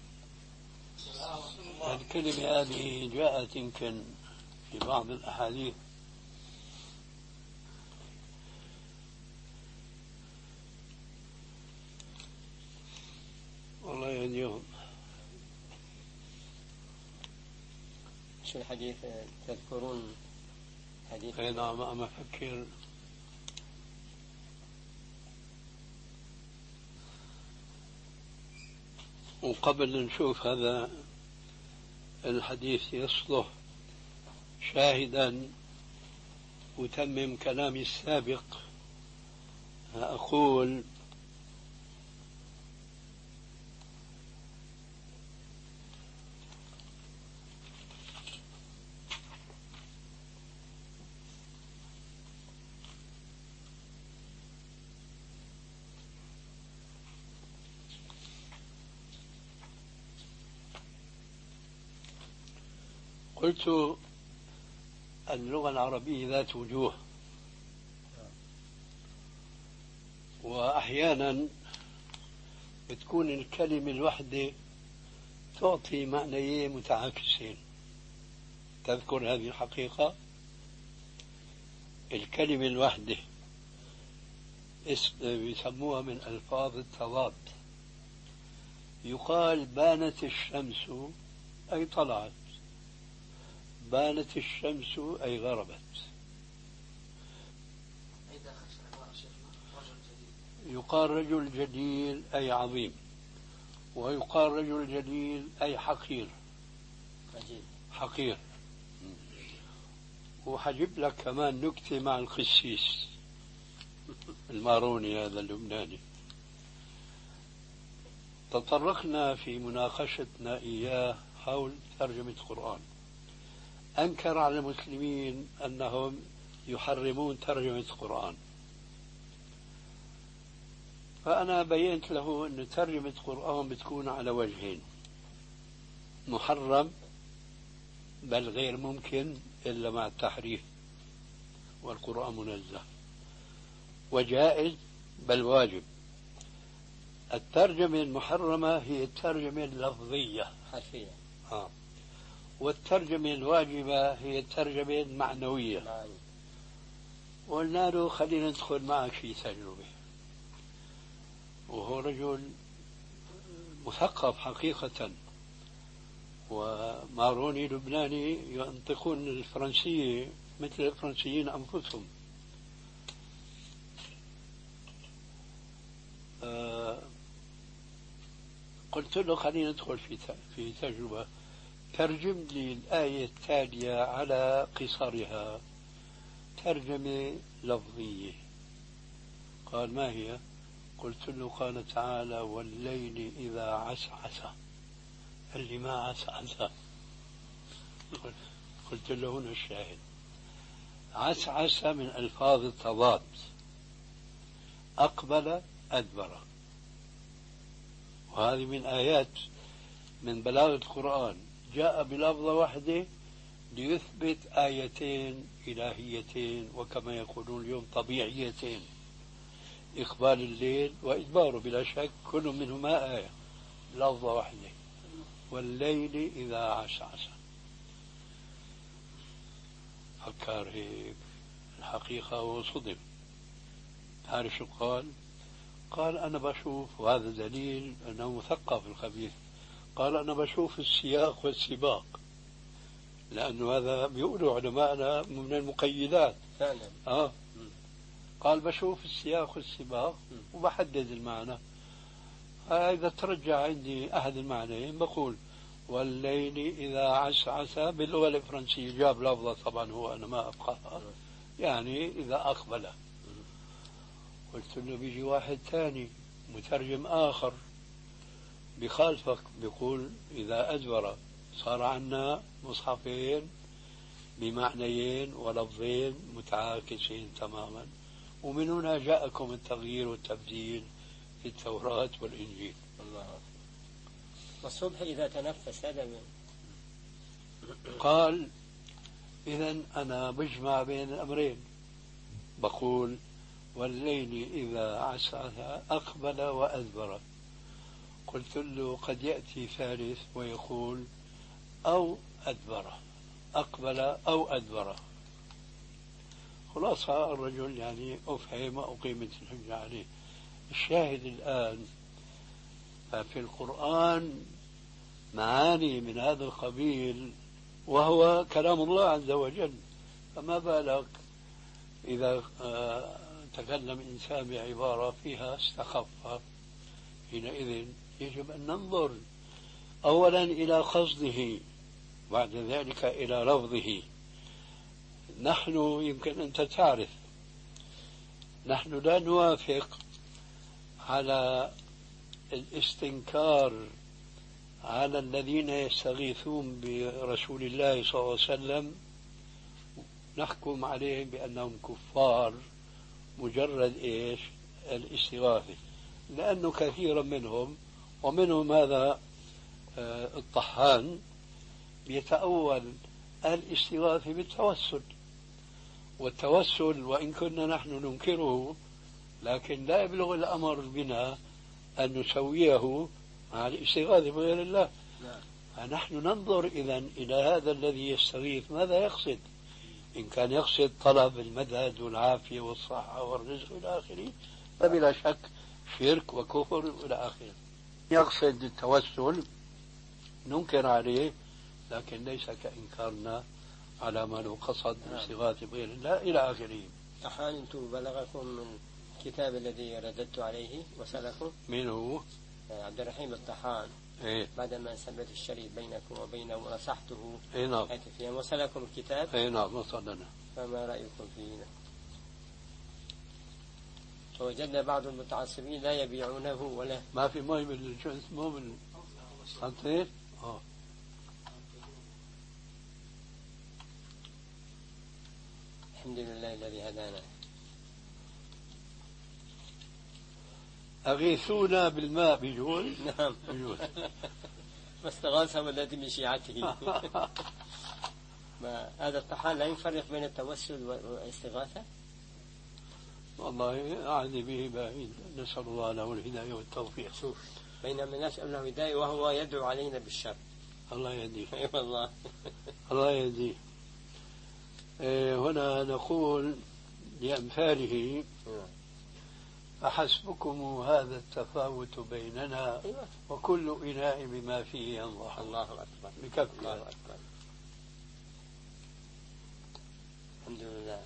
الكلمة هذه جاءت يمكن في بعض الأحاديث. والله يهديهم. شو الحديث تذكرون حديث؟ أي نعم، أما أفكر. وقبل نشوف هذا الحديث يصلح شاهدا وتمم كلامي السابق، أقول قلت اللغة العربية ذات وجوه، وأحيانا بتكون الكلمة الواحدة تعطي معنيين متعاكسين. تذكر هذه الحقيقة؟ الكلمة الواحدة يسموها من ألفاظ التضاد. يقال بانت الشمس أي طلعت، بانت الشمس أي غربت. يقال رجل جليل أي عظيم، ويقال رجل جليل أي حقير. حقير. وحجيب لك كمان نكتة مع الخسيس الماروني هذا اللبناني. تطرقنا في مناقشتنا إياه حول ترجمة القرآن. أنكر على المسلمين أنهم يحرمون ترجمة القرآن، فأنا بينت له أن ترجمة القرآن بتكون على وجهين: محرم بل غير ممكن إلا مع التحريف والقرآن منزه، وجائز بل واجب. الترجمة المحرمة هي الترجمة اللفظية حرفية، آه. والترجمة الواجبة هي الترجمة المعنوية. وقلنا له خلينا ندخل معك في تجربة، وهو رجل مثقف حقيقة، وماروني لبناني ينطقون الفرنسية مثل الفرنسيين أنفسهم. آه قلت له خلينا ندخل في في تجربة، ترجم لي الآية التالية على قصرها ترجمة لفظية. قال ما هي؟ قلت له قال تعالى والليل إذا عسعس. قال لي ما عسعس؟ قلت له هنا الشاهد. عسعس من ألفاظ التضاد، أقبل أدبر، وهذه من آيات من بلاغة القرآن، جاء بلفظة واحدة ليثبت آيتين إلهيتين، وكما يقولون اليوم طبيعيتين: إقبال الليل وإدباره، بلا شك كل منهما آية، لفظة واحدة: والليل إذا عسعس. فكر هيك الحقيقة وصدم. تعرف شو قال؟ قال أنا بشوف، وهذا دليل أنه مثقف الخبيث، قال أنا بشوف السياق والسباق. لأنه هذا بيقولوا علماءنا من المقيدات. فعلا. آه. قال بشوف السياق والسباق وبحدد المعنى. إذا ترجع عندي أحد المعنيين بقول والليل إذا عسعس باللغة الفرنسية، جاب لفظة طبعا هو أنا ما أفقهها، يعني إذا أقبل. قلت له بيجي واحد ثاني مترجم آخر بخالفك بيقول إذا أدبر. صار عنا مصحفين بمعنيين ولفظين متعاكسين تماما، ومن هنا جاءكم التغيير والتبديل في التوراة والإنجيل. الله. والصبح إذا تنفس هذا من قال إذا أنا بجمع بين الأمرين، بقول والليل إذا عسعس أقبل وأدبر. قلت له قد يأتي ثالث ويقول أو أدبر، أقبل أو أدبر. خلاصة الرجل يعني أفهم وأقيمت الحجة عليه. الشاهد الآن في القرآن معاني من هذا القبيل وهو كلام الله عز وجل، فما بالك إذا تكلم إنسان بعبارة فيها استخف. حينئذ يجب أن ننظر أولا إلى قصده، بعد ذلك إلى لفظه. نحن يمكن أنت تعرف نحن لا نوافق على الاستنكار على الذين يستغيثون برسول الله صلى الله عليه وسلم، نحكم عليهم بأنهم كفار مجرد إيش الاستغاثة، لأنه كثيرا منهم ومنهم هذا الطحان بيتأول الاستغاثة بالتوسل. والتوسل وإن كنا نحن ننكره لكن لا يبلغ الأمر بنا أن نسويه مع الاستغاثة بغير الله. فنحن ننظر إذن إلى هذا الذي يستغيث ماذا يقصد. إن كان يقصد طلب المدد والعافية والصحة والرزق إلى آخره فبلا شك شرك وكفر إلى آخره. يقصد التوسل ننكر عليه لكن ليس كإنكارنا على ما لو قصد الاستغاثة بغير الله إلى آخره. أحانت بلغكم من الكتاب الذي رددت عليه وسلكم؟ من هو؟ عبد الرحيم الطحان. إيه؟ بعدما ثبت الشريط بينكم وبينه ونصحته. إيه نعم. فيها وصلكم الكتاب؟ إيه نعم وصلنا. فما رأيكم فيه؟ فوجدنا بعض المتعصبين لا يبيعونه ولا ما في مهم الجنس مو من حطيت اه الحمد لله الذي هدانا. أغيثونا بالماء بيجوز؟ نعم بيجوز. ما استغاثه الذي من شيعته. ما هذا الطحان لا يفرق بين التوسل والاستغاثة؟ والله أعني به بعيد، نسأل الله له الهداية والتوفيق. شوف بينما نسأل له الهداية وهو يدعو علينا بالشر. الله يهديه. اي والله. الله يهديه. هنا نقول لأمثاله فحسبكم هذا التفاوت بيننا وكل إناء بما فيه ينضح. الله أكبر. بكفي. الله أكبر. الحمد لله.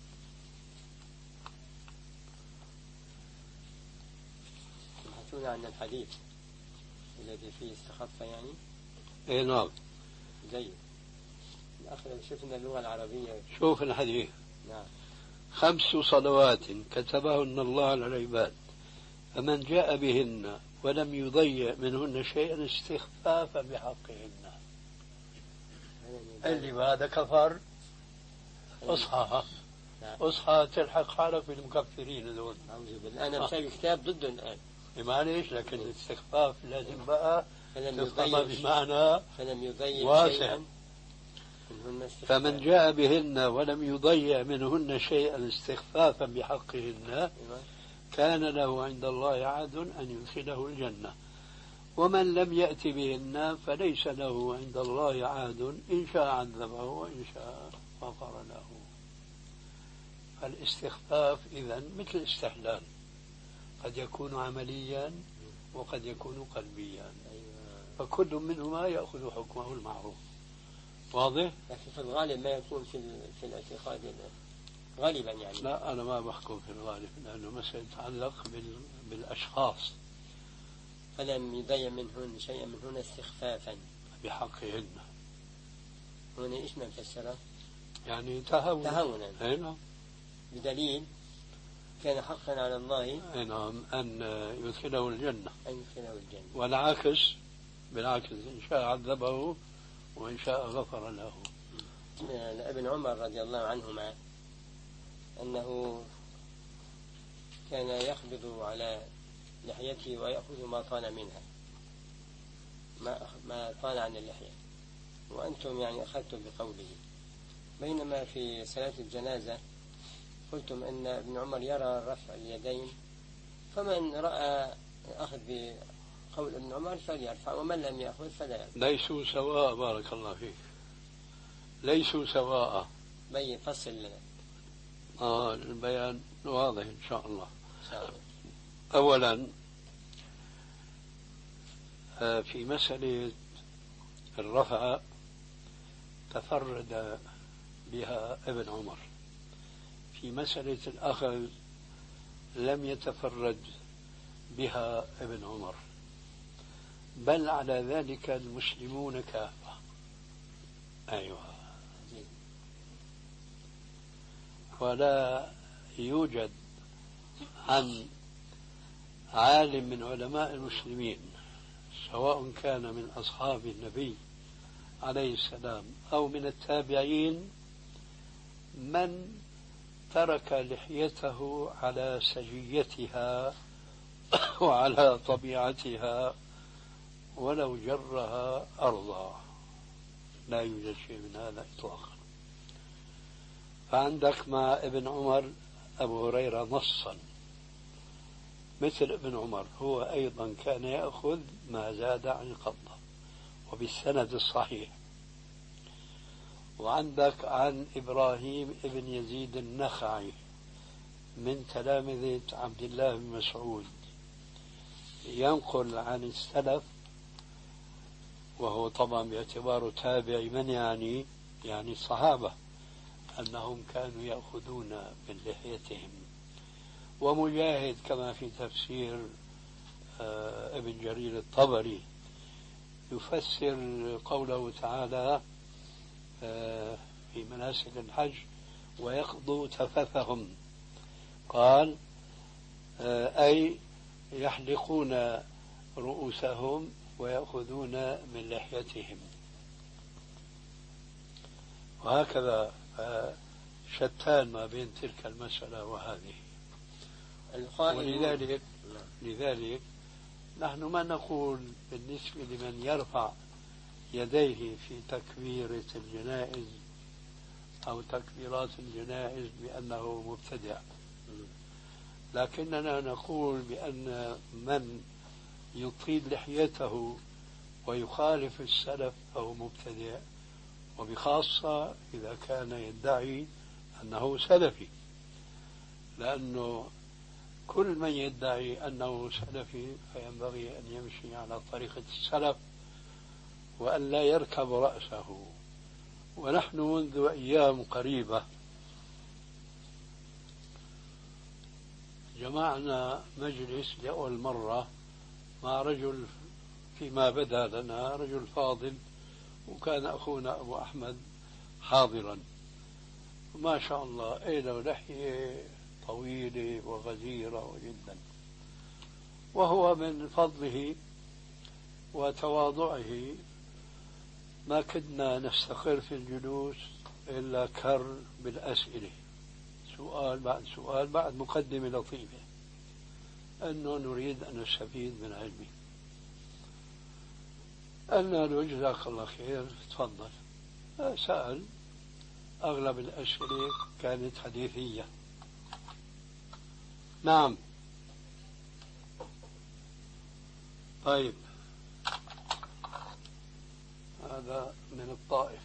تبحثون عن الحديث الذي فيه استخف يعني؟ اي نعم. جيد. أخذ شفنا اللغة العربية. شوف الحديث. نعم. خمس صلوات كتبهن الله على العباد فمن جاء بهن ولم يضيع منهن شيئا استخفافا بحقهن. اللي بهذا كفر اصحى اصحى تلحق حالك بالمكفرين دول. أنا مسوي كتاب ضده الآن. معليش لكن الاستخفاف لازم بقى تفهم بمعنى فلم يضيع واسع. فمن شيئا. جاء بهن ولم يضيع منهن شيئا استخفافا بحقهن كان له عند الله عهد أن يدخله الجنة ومن لم يأت بهن فليس له عند الله عهد إن شاء عذبه وإن شاء غفر له. فالاستخفاف إذن مثل الاستحلال قد يكون عمليا وقد يكون قلبيا فكل منهما يأخذ حكمه المعروف. واضح؟ لكن في الغالب ما يكون في في الاعتقاد غالبا يعني. لا أنا ما بحكم في الغالب لأنه مسألة تتعلق بال... بالأشخاص. فلم يضيع منهن شيئا من هنا استخفافا بحقهن. هنا إيش ما نفسره؟ يعني تهاونا. تهاونا. أي نعم. بدليل كان حقا على الله أي نعم أن يدخله الجنة. أن يدخله الجنة. والعكس بالعكس إن شاء عذبه وإن شاء غفر له. ابن عمر رضي الله عنهما أنه كان يقبض على لحيته ويأخذ ما طال منها، ما ما طال عن اللحية، وأنتم يعني أخذتم بقوله، بينما في صلاة الجنازة قلتم أن ابن عمر يرى رفع اليدين، فمن رأى أخذ بقول ابن عمر فليرفع ومن لم يأخذ فلا يرفع. ليسوا سواء بارك الله فيك، ليسوا سواء. بين فصل لنا. آه البيان واضح إن شاء الله. إن شاء الله. أولا في مسألة الرفع تفرد بها ابن عمر، في مسألة الأخذ لم يتفرد بها ابن عمر، بل على ذلك المسلمون كافة. أيوة. ولا يوجد عن عالم من علماء المسلمين سواء كان من أصحاب النبي عليه السلام أو من التابعين من ترك لحيته على سجيتها وعلى طبيعتها ولو جرها أرضا، لا يوجد شيء من هذا إطلاقا. فعندك مع ابن عمر أبو هريرة نصا مثل ابن عمر، هو أيضا كان يأخذ ما زاد عن القبضة وبالسند الصحيح. وعندك عن إبراهيم ابن يزيد النخعي من تلامذة عبد الله بن مسعود ينقل عن السلف، وهو طبعا باعتباره تابع من يعني يعني الصحابة، أنهم كانوا يأخذون من لحيتهم. ومجاهد كما في تفسير آه ابن جرير الطبري يفسر قوله تعالى آه في مناسك الحج ويقضوا تفثهم، قال آه أي يحلقون رؤوسهم ويأخذون من لحيتهم. وهكذا شتان ما بين تلك المسألة وهذه. ولذلك لذلك نحن ما نقول بالنسبة لمن يرفع يديه في تكبيرة الجنائز أو تكبيرات الجنائز بأنه مبتدع، لكننا نقول بأن من يطيل لحيته ويخالف السلف فهو مبتدع، وبخاصة إذا كان يدعي أنه سلفي، لأنه كل من يدعي أنه سلفي فينبغي أن يمشي على طريقة السلف وأن لا يركب رأسه. ونحن منذ أيام قريبة جمعنا مجلس لأول مرة مع رجل فيما بدا لنا رجل فاضل، وكان أخونا أبو أحمد حاضرا، ما شاء الله له لحية طويلة وغزيرة جدا، وهو من فضله وتواضعه ما كدنا نستقر في الجلوس إلا كر بالأسئلة، سؤال بعد سؤال بعد مقدمة لطيفة أنه نريد أن نستفيد من علمه. قلنا له جزاك الله خير تفضل. سأل، أغلب الأسئلة كانت حديثية. نعم. طيب هذا من الطائف.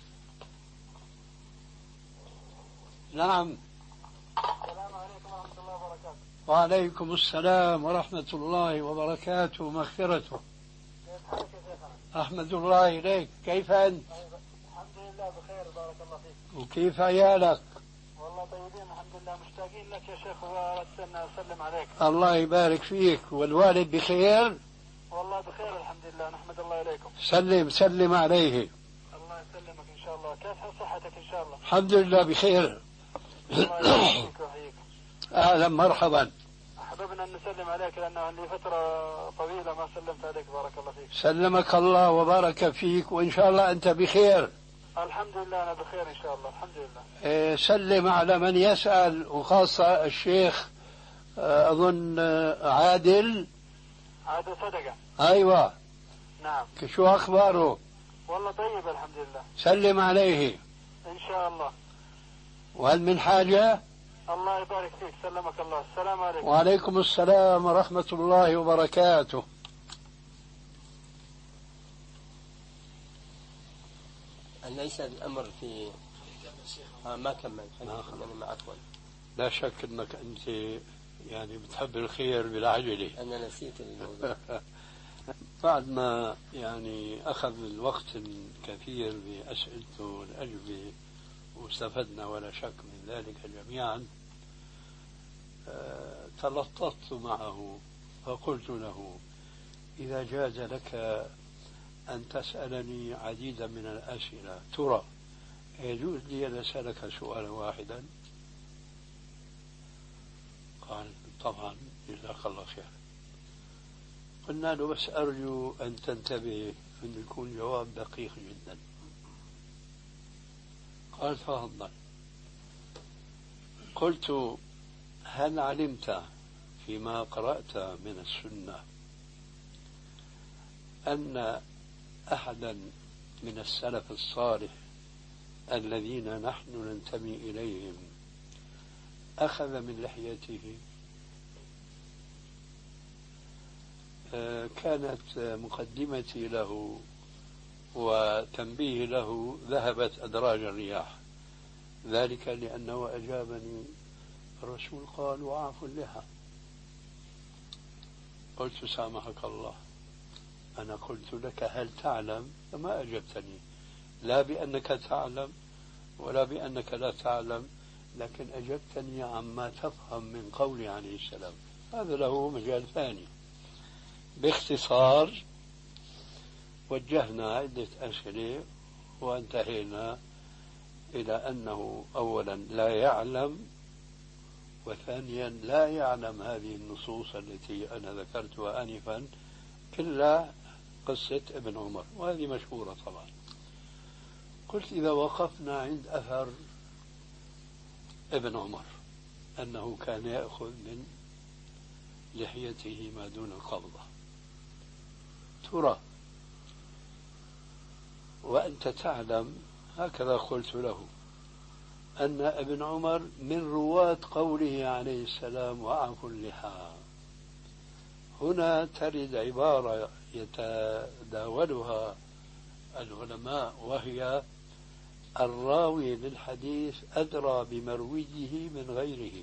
نعم. السلام عليكم ورحمة الله وبركاته. وعليكم السلام ورحمة الله وبركاته ومغفرته. كيف حالك يا شيخنا؟ أحمد الله إليك، كيف أنت؟ الحمد الحمد لله بخير بارك الله فيك. وكيف عيالك؟ والله طيبين الحمد لله، مشتاقين لك يا شيخ وأردت أن أسلم عليك. الله يبارك فيك. والوالد بخير؟ والله بخير الحمد لله، نحمد الله إليكم. سلم سلم عليه. الله يسلمك إن شاء الله. كيف حال صحتك إن شاء الله؟ الحمد لله بخير. الله يسلمك ويحييك. أهلا مرحبا. أحببنا أن نسلم عليك لأنه لي فترة طويلة ما سلمت عليك بارك الله فيك. سلمك الله وبارك فيك، وإن شاء الله أنت بخير. الحمد لله أنا بخير إن شاء الله الحمد لله. إيه، سلم على من يسأل، وخاصة الشيخ أظن عادل. عادل صدقة. أيوة. نعم. شو أخباره؟ والله طيب الحمد لله. سلم عليه إن شاء الله. وهل من حاجة؟ الله يبارك فيك، سلمك الله. السلام عليكم. وعليكم السلام ورحمة الله وبركاته. ليس الأمر في آه ما كمل ما خلينا عفوا. لا شك أنك أنت يعني بتحب الخير بالعجلة. أنا نسيت الموضوع. بعد ما يعني أخذ الوقت كثير بأسئلته والأجوبة واستفدنا ولا شك من ذلك جميعا، أه تلطفت معه فقلت له: إذا جاز لك أن تسألني عديدا من الأسئلة، ترى يجوز لي أن أسألك سؤالا واحدا؟ قال: طبعا جزاك الله خير. قلنا له: بس أرجو أن تنتبه أن يكون جواب دقيق جدا. قال: تفضل. قلت: هل علمت فيما قرأت من السنة أن أحدا من السلف الصالح الذين نحن ننتمي إليهم أخذ من لحيته؟ كانت مقدمتي له وتنبيه له ذهبت أدراج الرياح، ذلك لأنه أجابني: الرسول قال: وأعفوا اللحى. قلت: سامحك الله، أنا قلت لك هل تعلم؟ فما أجبتني، لا بأنك تعلم ولا بأنك لا تعلم، لكن أجبتني عما تفهم من قولي عليه السلام. هذا له مجال ثاني. باختصار وجهنا عدة أسئلة وانتهينا إلى أنه أولا لا يعلم، وثانيا لا يعلم هذه النصوص التي أنا ذكرتها آنفا إلا قصة ابن عمر، وهذه مشهورة طبعا. قلت: إذا وقفنا عند أثر ابن عمر أنه كان يأخذ من لحيته ما دون القبضة، ترى وأنت تعلم، هكذا قلت له، أن ابن عمر من رواة قوله عليه السلام: وأعفوا اللحى. هنا ترد عبارة يتداولها العلماء، وهي: الراوي للحديث أدرى بمرويه من غيره.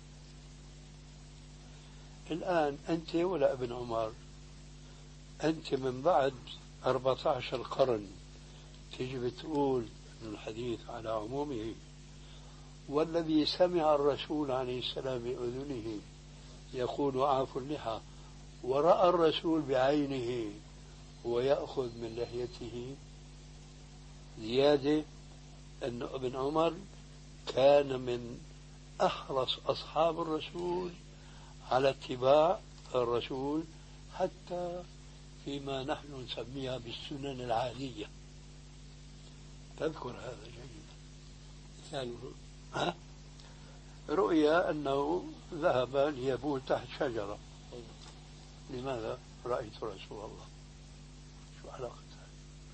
الآن أنت ولا ابن عمر، أنت من بعد أربعة عشر قرن تيجي بتقول أن الحديث على عمومه، والذي سمع الرسول عليه السلام بأذنه يقول: وأعفوا اللحى، ورأى الرسول بعينه ويأخذ من لحيته. زيادة أن ابن عمر كان من أحرص أصحاب الرسول على اتباع الرسول، حتى فيما نحن نسميها بالسنن العادية. تذكر هذا جيدا. ثانيه ها؟ رؤيا أنه ذهب ليبول تحت شجرة. لماذا؟ رأيت رسول الله. شو علاقة هذا؟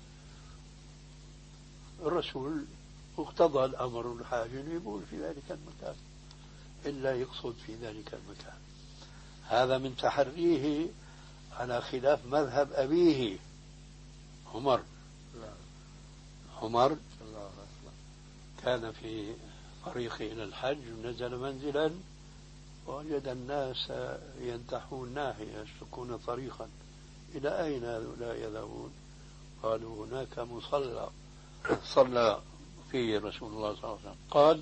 الرسول اقتضى الأمر الحاجة يبول في ذلك المكان، إلا يقصد في ذلك المكان. هذا من تحريه على خلاف مذهب أبيه عمر. عمر كان في طريقه إلى الحج ونزل منزلا ووجد الناس ينتحون ناحية يسلكون طريقا. إلى أين هؤلاء يذهبون؟ قالوا: هناك مصلى صلى فيه رسول الله صلى الله عليه وسلم قال: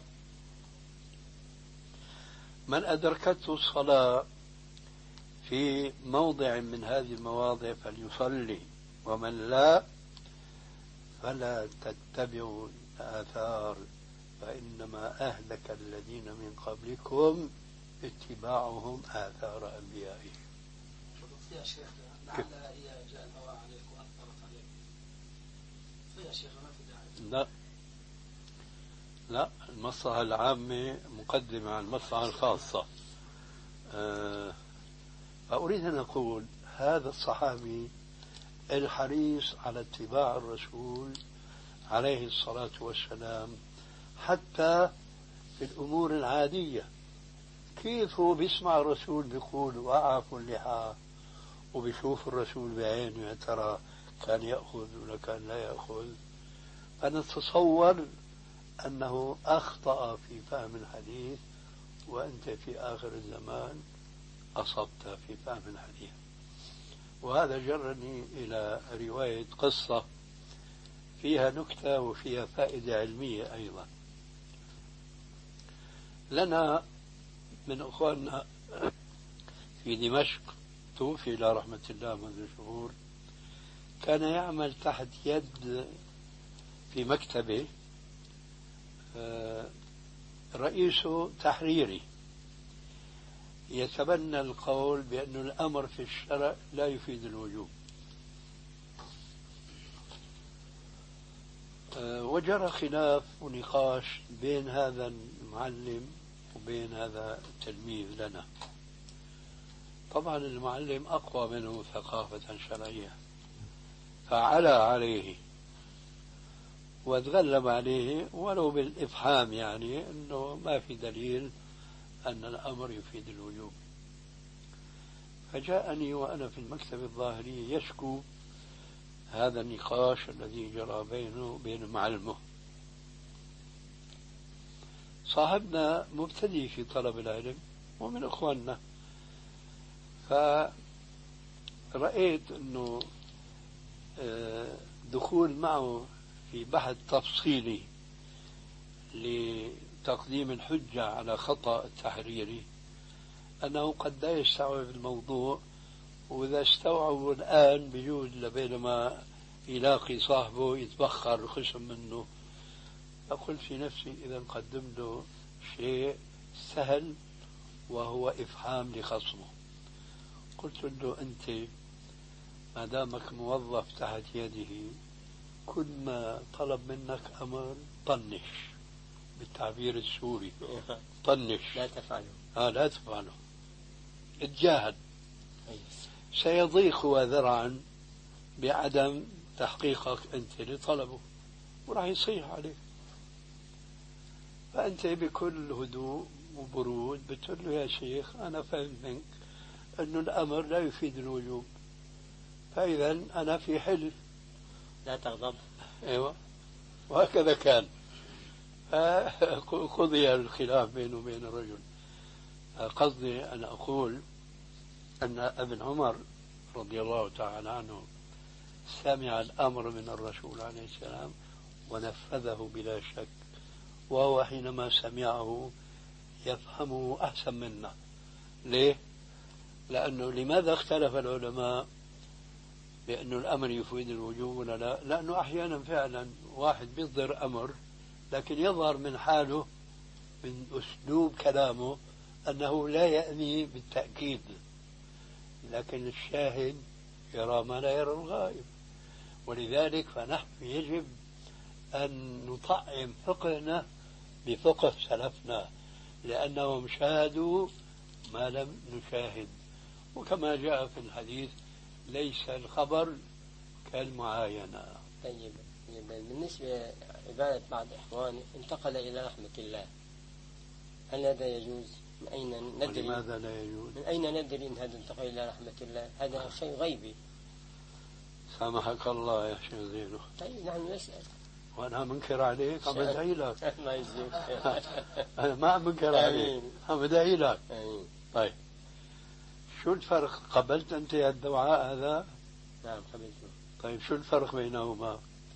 من أدركته الصلاة في موضع من هذه المواضع فليصلي، ومن لا فلا تتبعوا الآثار فإنما أهلك الذين من قبلكم اتباعهم آثار أنبيائهم. يا شيخ لعل هي جاء الهواء عليك وأثرت عليك يا شيخ ما في داعي. لا لا، المصلحة العامة مقدمة على المصلحة الخاصة. أه فأريد أن أقول هذا الصحابي الحريص على اتباع الرسول عليه الصلاة والسلام حتى في الأمور العادية، كيف هو بيسمع الرسول بيقول وأعفوا اللحى وبيشوف الرسول بعينه يا ترى كان يأخذ ولا كان لا يأخذ، فنتصور أنه أخطأ في فهم الحديث وأنت في آخر الزمان أصبت في فهم الحديث. وهذا جرني إلى رواية قصة فيها نكتة وفيها فائدة علمية أيضا. لنا من أخواننا في دمشق توفي إلى رحمة الله منذ شهور، كان يعمل تحت يد في مكتبه رئيسه تحريري يتبنى القول بأن الأمر في الشرع لا يفيد الوجوب. وجرى خلاف ونقاش بين هذا المعلم وبين هذا التلميذ لنا. طبعا المعلم أقوى منه ثقافة شرعية فعلى عليه وتغلب عليه ولو بالإفهام، يعني أنه ما في دليل أن الأمر يفيد الوجوب. فجاءني وأنا في المكتب الظاهري يشكو هذا النقاش الذي جرى بينه وبين معلمه. صاحبنا مبتدئ في طلب العلم ومن إخواننا، فرأيت أنه دخول معه في بحث تفصيلي لتقديم الحجة على خطأ التحريري أنه قد لا يستوعب الموضوع، وإذا استوعبوا الآن بيجوز لبينما يلاقي صاحبه يتبخر خصم منه. فقلت في نفسي إذا قدم له شيء سهل وهو إفهام لخصمه. قلت له أنت ما دامك موظف تحت يده كل ما طلب منك أمر طنش، بالتعبير السوري طنش، لا تفعله. آه لا تفعله، اتجاهل. سيضيق هو ذرعا بعدم تحقيقك أنت لطلبه وراح يصيح عليك. فأنت بكل هدوء وبرود بتقول له يا شيخ أنا فهمت منك أنه الأمر لا يفيد الوجوب، فإذا أنا في حل، لا تغضب. أيوة، وهكذا كان. قضي الخلاف بينه وبين الرجل. قصدي أن أقول أن ابن عمر رضي الله تعالى عنه سمع الأمر من الرسول عليه السلام ونفذه بلا شك، وهو حينما سمعه يفهمه أحسن منا. ليه؟ لأنه لماذا اختلف العلماء بأنه الأمر يفيد الوجوب ولا لا؟ لأنه أحيانا فعلا واحد بيصدر أمر لكن يظهر من حاله من أسلوب كلامه أنه لا يأني بالتأكيد، لكن الشاهد يرى ما لا يرى الغائب. ولذلك فنحن يجب أن نطعم فقهنا بفقه سلفنا لأنهم شاهدوا ما لم نشاهد. وكما جاء في الحديث ليس الخبر كالمعاينة. طيب بالنسبة لعبادة بعض إخواني انتقل إلى رحمة الله، هل هذا يجوز؟ من أين ندري؟ ولماذا لا يجوز؟ من أين ندري أن هذا انتقل إلى رحمة الله؟ هذا شيء غيبي. سامحك الله يا شيخ زينو. طيب نحن نسأل. وأنا منكر عليك عم بدعي لك. الله يجزيك. أنا ما عم منكر عليك، عم بدعي لك. طيب شو الفرق؟ قبلت أنت الدعاء هذا؟ نعم قبلته. طيب شو الفرق بينهما؟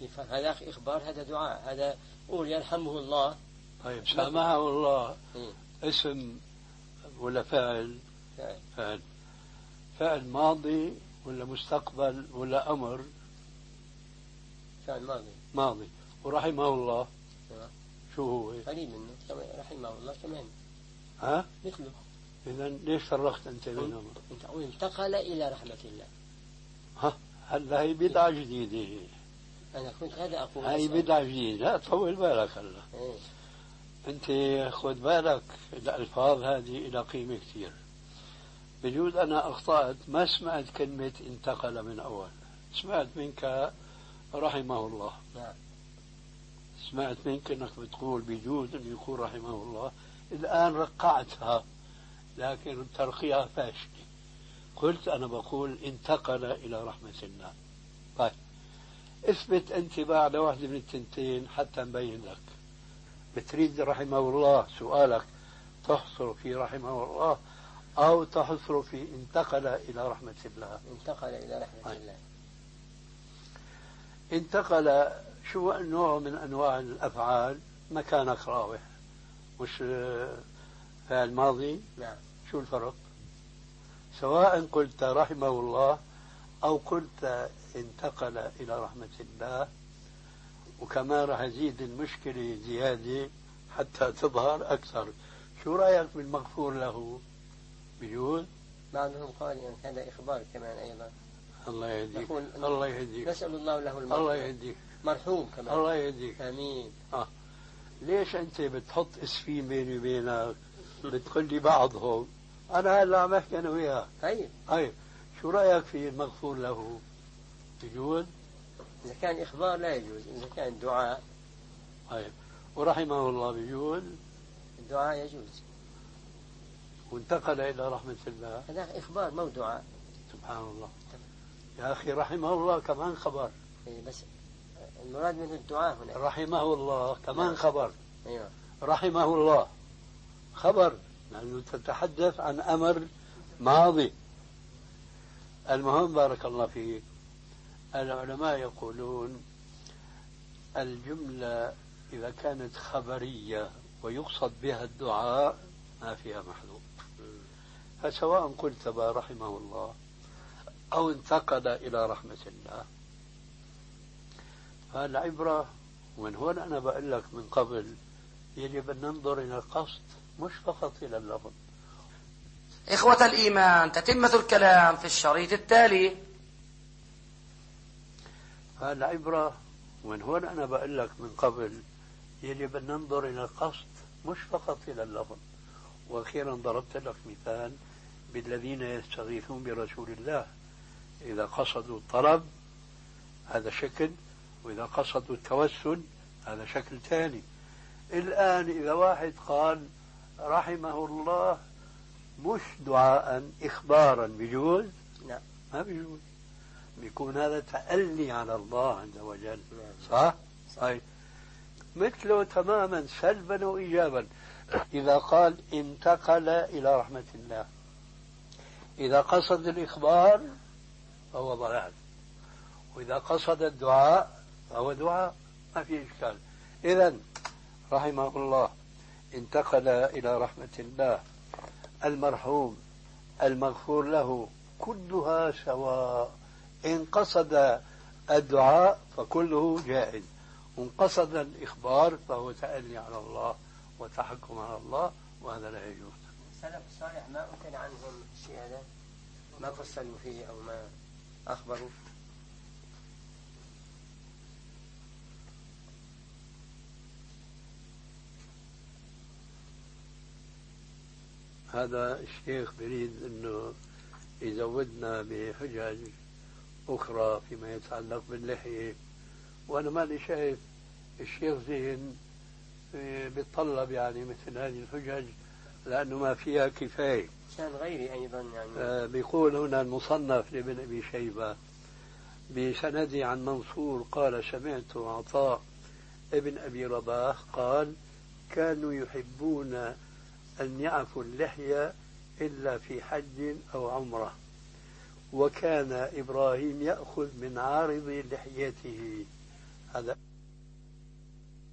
هذا إخبار، هذا دعاء، هذا قول يرحمه الله. طيب سامحه الله إيه؟ اسم ولا فعل؟ فعل. فعل فعل ماضي ولا مستقبل ولا أمر؟ فعل ماضي. ماضي. ورحمه الله نعم. شو هو؟ قريب منه كمان، رحمه الله كمان. ها؟ مثله. إذا ليش فرقت أنت بينهم؟ انتقل إلى رحمة الله. ها هلا هي بدعة جديدة. أنا كنت هذا أقول. هي بدعة جديدة، لا طول بالك هلا. إيه؟ أنت خذ بالك الألفاظ هذه إلى قيمة كثير. بجوز أنا أخطأت، ما سمعت كلمة انتقل من أول، سمعت منك رحمه الله. نعم. سمعت منك أنك بتقول بجوز أن يقول رحمه الله، الآن رقعتها لكن الترقية فاشلة. قلت أنا بقول انتقل إلى رحمة الله. طيب اثبت أنت بعد واحدة من التنتين حتى نبين لك. بتريد رحمه الله سؤالك تحصر في رحمه الله أو تحصر في انتقل إلى رحمة الله؟ انتقل إلى رحمة طيب. الله. انتقل شو نوع من أنواع الأفعال؟ مكانك راوح، مش فعل ماضي. نعم. شو الفرق؟ سواء قلت رحمه الله أو قلت انتقل إلى رحمة الله. وكمان راح أزيد المشكلة زيادة حتى تظهر أكثر. شو رأيك بالمغفور له؟ بجوز؟ بعضهم قال يعني هذا إخبار كمان أيضا. الله يهديك. الله يهديك. نسأل الله له المغفرة. الله يهديك. مرحوم كمان. الله يهديك. آمين. آه. ليش أنت بتحط اسفين بيني وبينك؟ بتقول لي بعضهم. أنا هلا عم أحكي أنا وياك. طيب. طيب شو رأيك في المغفور له؟ بجوز؟ إذا كان إخبار لا يجوز، إذا كان دعاء. طيب ورحمه الله بجوز؟ الدعاء يجوز. وانتقل إلى رحمة الله. هذا إخبار مو دعاء. سبحان الله. يا أخي رحمه الله كمان خبر. إيه بس المراد منه الدعاء هنا. رحمه الله كمان خبر. أيوة. رحمه الله خبر لأنه تتحدث عن أمر ماضي. المهم بارك الله فيك، العلماء يقولون الجملة إذا كانت خبرية ويقصد بها الدعاء ما فيها محذوف. فسواء قلت با رحمه الله أو انتقل إلى رحمة الله فالعبرة. ومن هنا أنا بقول لك من قبل يجب أن ننظر إلى القصد مش فقط إلى اللفظ. إخوة الإيمان، تتمة الكلام في الشريط التالي. فالعبرة، ومن هنا أنا بقول لك من قبل يجب أن ننظر إلى القصد مش فقط إلى اللفظ. وأخيرا ضربت لك مثال بالذين يستغيثون برسول الله، إذا قصدوا الطلب هذا شكل، وإذا قصدوا التوسل هذا شكل ثاني. الآن إذا واحد قال رحمه الله مش دعاء إخبارا بيجوز؟ لا ما بيجوز، بيكون هذا تألي على الله عز وجل. صح؟ صحيح. مثله تماما سلبا وإيجابا. إذا قال انتقل إلى رحمة الله، إذا قصد الإخبار فهو ضلال، وإذا قصد الدعاء فهو دعاء، ما في إشكال. إذن رحمه الله انتقل إلى رحمة الله، المرحوم، المغفور له، كلها سواء. إن قصد الدعاء فكله جائز، وإن قصد الإخبار فهو تألي على الله وتحكم على الله، وهذا لا يجوز. السلف الصالح ما أمكن عنهم الشيء هذا، ما فصلوا فيه أو ما أخبروا. هذا الشيخ بريد أنه يزودنا بحجج أخرى فيما يتعلق باللحية، وأنا ماني شايف الشيخ زين بيتطلب يعني مثل هذه الحجج لأنه ما فيها كفاية. كان غيري أيضا يعني آه بيقول هنا المصنف لابن أبي شيبة بسندي عن منصور قال سمعت عطاء ابن أبي رباح قال كانوا يحبون أن يعفوا اللحية إلا في حج أو عمرة، وكان إبراهيم يأخذ من عارض لحيته. هذا